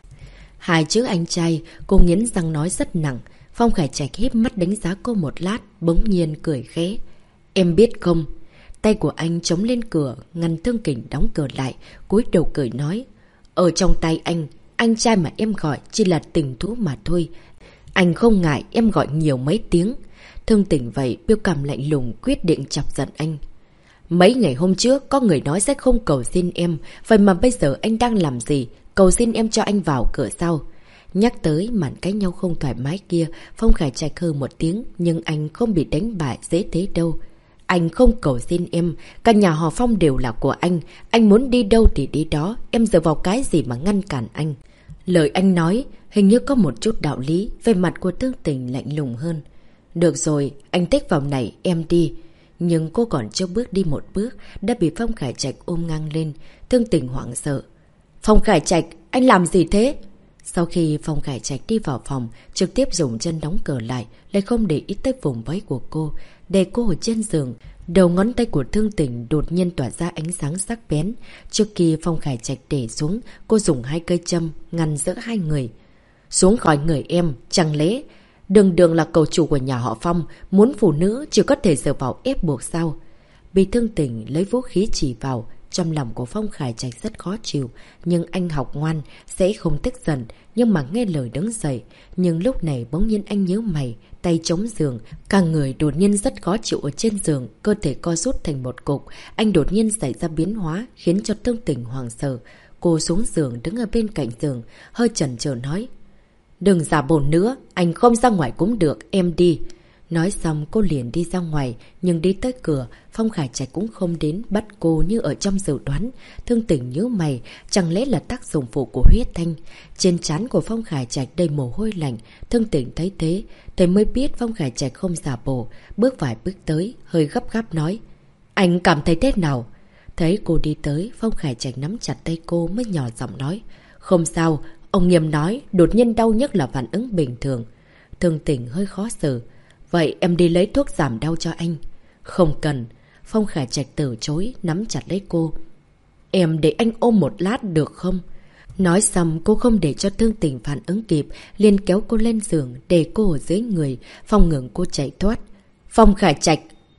2 chữ anh trai, cô nghiến răng nói rất nặng. Phong Khải Trạch híp mắt đánh giá cô một lát, bỗng nhiên cười khẽ. Em biết không? Tay của anh chống lên cửa, ngăn Thương Tình đóng cửa lại, cúi đầu cười nói. Ở trong tay anh trai mà em gọi chỉ là tình thú mà thôi. Anh không ngại em gọi nhiều mấy tiếng. Thương Tình vậy, biểu cảm lạnh lùng quyết định chọc giận anh. Mấy ngày hôm trước có người nói sẽ không cầu xin em, vậy mà bây giờ anh đang làm gì? Cầu xin em cho anh vào cửa sau. Nhắc tới màn cãi nhau không thoải mái kia, Phong Khải Trạch hừ một tiếng, nhưng anh không bị đánh bại dễ thế đâu. Anh không cầu xin em, cả nhà họ Phong đều là của anh muốn đi đâu thì đi đó, em dựa vào cái gì mà ngăn cản anh? Lời anh nói hình như có một chút đạo lý, về mặt của Thương Tình lạnh lùng hơn. Được rồi, anh thích vào này, em đi. Nhưng cô còn chưa bước đi một bước, đã bị Phong Khải Trạch ôm ngang lên. Thương Tình hoảng sợ. Phong Khải Trạch, anh làm gì thế? Sau khi Phong Khải Trạch đi vào phòng, trực tiếp dùng chân đóng cửa lại, lại không để ý tới vùng váy của cô, để cô ở trên giường. Đầu ngón tay của Thương Tình đột nhiên tỏa ra ánh sáng sắc bén. Trước khi Phong Khải Trạch để xuống, cô dùng 2 cây châm ngăn giữa hai người. Xuống khỏi người em, chẳng lẽ đường đường là cầu chủ của nhà họ Phong, muốn phụ nữ chỉ có thể dựa vào ép buộc sao? Bị Thương Tình lấy vũ khí chỉ vào, trong lòng của Phong Khải Trạch rất khó chịu, nhưng anh học ngoan, sẽ không tức giận, nhưng mà nghe lời đứng dậy. Nhưng lúc này bỗng nhiên anh nhíu mày, tay chống giường, cả người đột nhiên rất khó chịu ở trên giường, cơ thể co rút thành một cục. Anh đột nhiên xảy ra biến hóa, khiến cho Thương Tình hoảng sợ. Cô xuống giường đứng ở bên cạnh giường, hơi chần chờ nói. Đừng giả bồn nữa, anh không ra ngoài cũng được, em đi. Nói xong cô liền đi ra ngoài, nhưng đi tới cửa, Phong Khải Trạch cũng không đến bắt cô như ở trong dự đoán. Thương Tình nhíu mày, chẳng lẽ là tác dụng phụ của huyết thanh. Trên trán của Phong Khải Trạch đầy mồ hôi lạnh, Thương Tình thấy thế, thầy mới biết Phong Khải Trạch không giả bộ, bước vài bước tới, hơi gấp gáp nói. Anh cảm thấy thế nào? Thấy cô đi tới, Phong Khải Trạch nắm chặt tay cô mới nhỏ giọng nói. Không sao, ông Nghiêm nói, đột nhiên đau nhức là phản ứng bình thường. Thương Tình hơi khó xử. Vậy em đi lấy thuốc giảm đau cho anh. Không cần. Phong Khải Trạch từ chối, nắm chặt lấy cô. Em để anh ôm một lát được không? Nói xong cô không để cho Thương Tình phản ứng kịp, liền kéo cô lên giường, để cô ở dưới người, phòng ngừng cô chạy thoát. Phong Khải Trạch!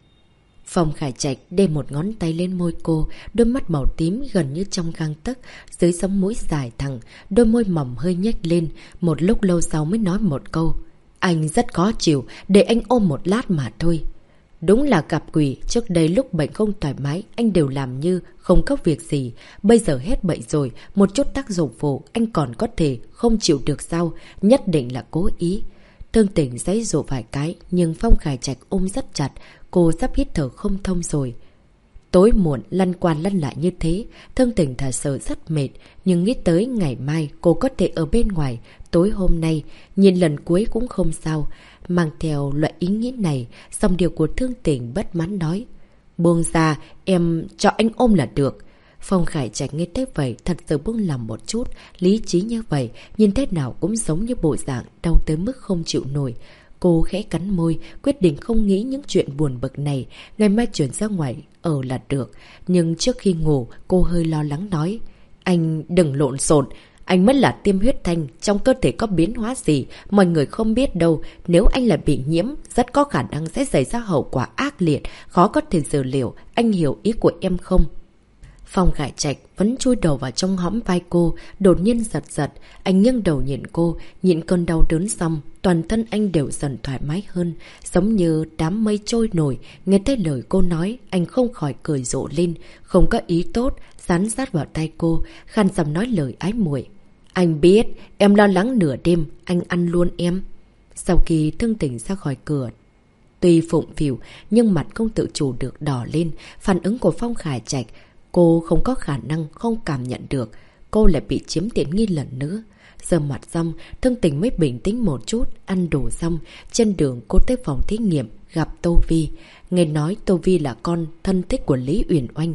Phong Khải Trạch đem một ngón tay lên môi cô, đôi mắt màu tím gần như trong gang tấc, dưới sống mũi dài thẳng, đôi môi mỏng hơi nhếch lên, một lúc lâu sau mới nói một câu. Anh rất khó chịu, để anh ôm một lát mà thôi. Đúng là gặp quỷ, trước đây lúc bệnh không thoải mái, anh đều làm như không có việc gì. Bây giờ hết bệnh rồi, một chút tác dụng phụ, anh còn có thể không chịu được sao, nhất định là cố ý. Thương Tình giãy giụa vài cái, nhưng Phong Khải Trạch ôm rất chặt, cô sắp hít thở không thông rồi. Tối muộn, lăn qua lăn lại như thế, Thương Tình thật sự rất mệt, nhưng nghĩ tới ngày mai cô có thể ở bên ngoài, tối hôm nay, nhìn lần cuối cũng không sao. Mang theo loại ý nghĩ này, dòng điều của Thương Tình bất mãn nói. Buông ra, em cho anh ôm là được. Phong Khải Trạch nghe thế vậy, thật sự buông lòng một chút, lý trí như vậy, nhìn thế nào cũng giống như bộ dạng đau tới mức không chịu nổi. Cô khẽ cắn môi, quyết định không nghĩ những chuyện buồn bực này, ngày mai chuyển ra ngoài ở là được. Nhưng trước khi ngủ, cô hơi lo lắng nói. Anh đừng lộn xộn, anh mới là tiêm huyết thanh, trong cơ thể có biến hóa gì, mọi người không biết đâu. Nếu anh lại bị nhiễm, rất có khả năng sẽ xảy ra hậu quả ác liệt, khó có thể dự liệu, anh hiểu ý của em không? Phong Khải Trạch vẫn chui đầu vào trong hõm vai cô, đột nhiên giật giật, anh nghiêng đầu nhìn cô, nhịn cơn đau đớn xong, toàn thân anh đều dần thoải mái hơn, giống như đám mây trôi nổi. Nghe thấy lời cô nói, anh không khỏi cười rộ lên, không có ý tốt, dán sát vào tay cô, khàn giọng nói lời ái muội. Anh biết, em lo lắng nửa đêm, anh ăn luôn em. Sau khi Thương Tình ra khỏi cửa, tuy phụng phịu nhưng mặt không tự chủ được đỏ lên, phản ứng của Phong Khải Trạch cô không có khả năng không cảm nhận được. Cô lại bị chiếm tiện nghi lần nữa. Giờ mặt xong, Thương Tình mới bình tĩnh một chút, ăn đồ xong. Trên đường cô tới phòng thí nghiệm, gặp Tô Vi. Nghe nói Tô Vi là con thân thích của Lý Uyển Oanh.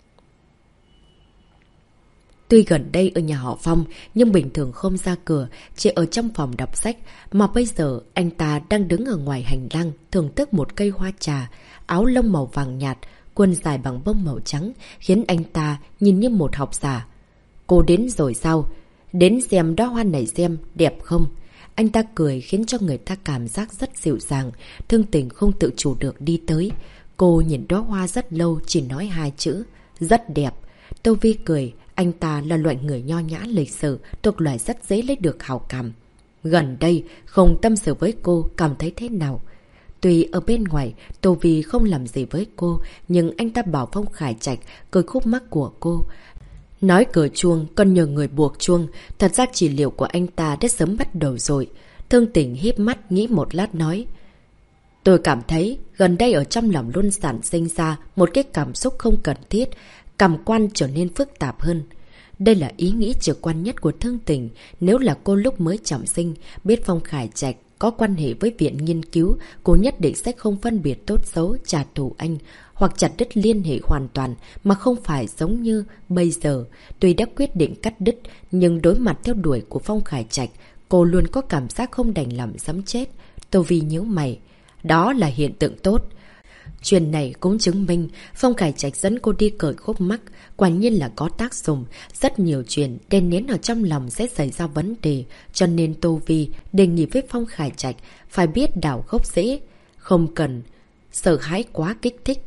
Tuy gần đây ở nhà họ Phong, nhưng bình thường không ra cửa, chỉ ở trong phòng đọc sách. Mà bây giờ, anh ta đang đứng ở ngoài hành lang, thưởng thức một cây hoa trà, áo lông màu vàng nhạt, quần dài bằng bông màu trắng, khiến anh ta nhìn như một học giả. Cô đến rồi sao? Đến xem đóa hoa này xem, đẹp không? Anh ta cười khiến cho người ta cảm giác rất dịu dàng. Thương Tình không tự chủ được đi tới. Cô nhìn đóa hoa rất lâu, chỉ nói hai chữ. Rất đẹp. Tô Vi cười. Anh ta là loại người nho nhã lịch sự, thuộc loại rất dễ lấy được hào cảm. Gần đây, không tâm sự với cô, cảm thấy thế nào? Tuy ở bên ngoài, Tô Vi không làm gì với cô, nhưng anh ta bảo Phong Khải Trạch cười khúc mắc của cô. Nói cờ chuông, còn nhờ người buộc chuông, thật ra trị liệu của anh ta đã sớm bắt đầu rồi. Thương Tình híp mắt nghĩ một lát nói. Tôi cảm thấy gần đây ở trong lòng luôn sản sinh ra một cái cảm xúc không cần thiết, cảm quan trở nên phức tạp hơn. Đây là ý nghĩ trực quan nhất của Thương Tình. Nếu là cô lúc mới trọng sinh, biết Phong Khải Trạch có quan hệ với viện nghiên cứu, cô nhất định sẽ không phân biệt tốt xấu trả thù anh, hoặc chặt đứt liên hệ hoàn toàn, mà không phải giống như bây giờ. Tuy đã quyết định cắt đứt, nhưng đối mặt theo đuổi của Phong Khải Trạch, cô luôn có cảm giác không đành lòng dám chết. Tô Vi nhíu mày. Đó là hiện tượng tốt. Chuyện này cũng chứng minh Phong Khải Trạch dẫn cô đi cởi khúc mắc, quả nhiên là có tác dụng. Rất nhiều chuyện đè nén ở trong lòng sẽ xảy ra vấn đề, cho nên Tô Vi đề nghị với Phong Khải Trạch phải biết đào gốc rễ, không cần sợ hãi quá kích thích.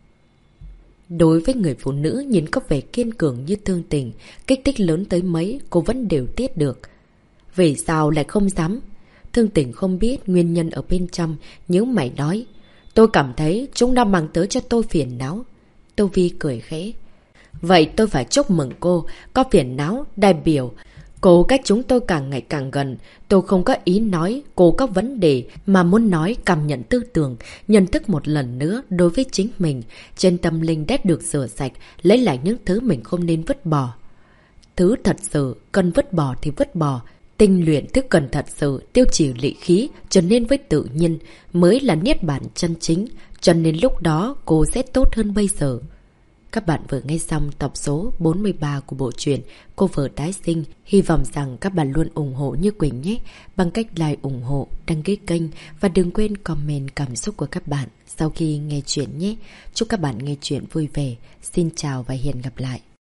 Đối với người phụ nữ nhìn có vẻ kiên cường như Thương Tình, kích thích lớn tới mấy cô vẫn đều tiết được. Vì sao lại không dám? Thương Tình không biết nguyên nhân ở bên trong, nhớ mày nói. Tôi cảm thấy chúng đã mang tới cho tôi phiền não. Tô Vi cười khẽ. Vậy tôi phải chúc mừng cô, có phiền não, đại biểu Cô cách chúng tôi càng ngày càng gần. Tôi không có ý nói cô có vấn đề, mà muốn nói cảm nhận tư tưởng, nhận thức một lần nữa đối với chính mình. Trên tâm linh đã được rửa sạch, lấy lại những thứ mình không nên vứt bỏ. Thứ thật sự, cần vứt bỏ thì vứt bỏ. Tinh luyện thứ cần thật sự, tiêu chỉ lị khí, trở nên với tự nhiên, mới là niết bản chân chính. Cho nên lúc đó cô sẽ tốt hơn bây giờ. Các bạn vừa nghe xong tập số 43 của bộ truyện Cô vợ tái sinh. Hy vọng rằng các bạn luôn ủng hộ Như Quỳnh nhé, bằng cách like, ủng hộ, đăng ký kênh và đừng quên comment cảm xúc của các bạn sau khi nghe chuyện nhé. Chúc các bạn nghe chuyện vui vẻ. Xin chào và hẹn gặp lại.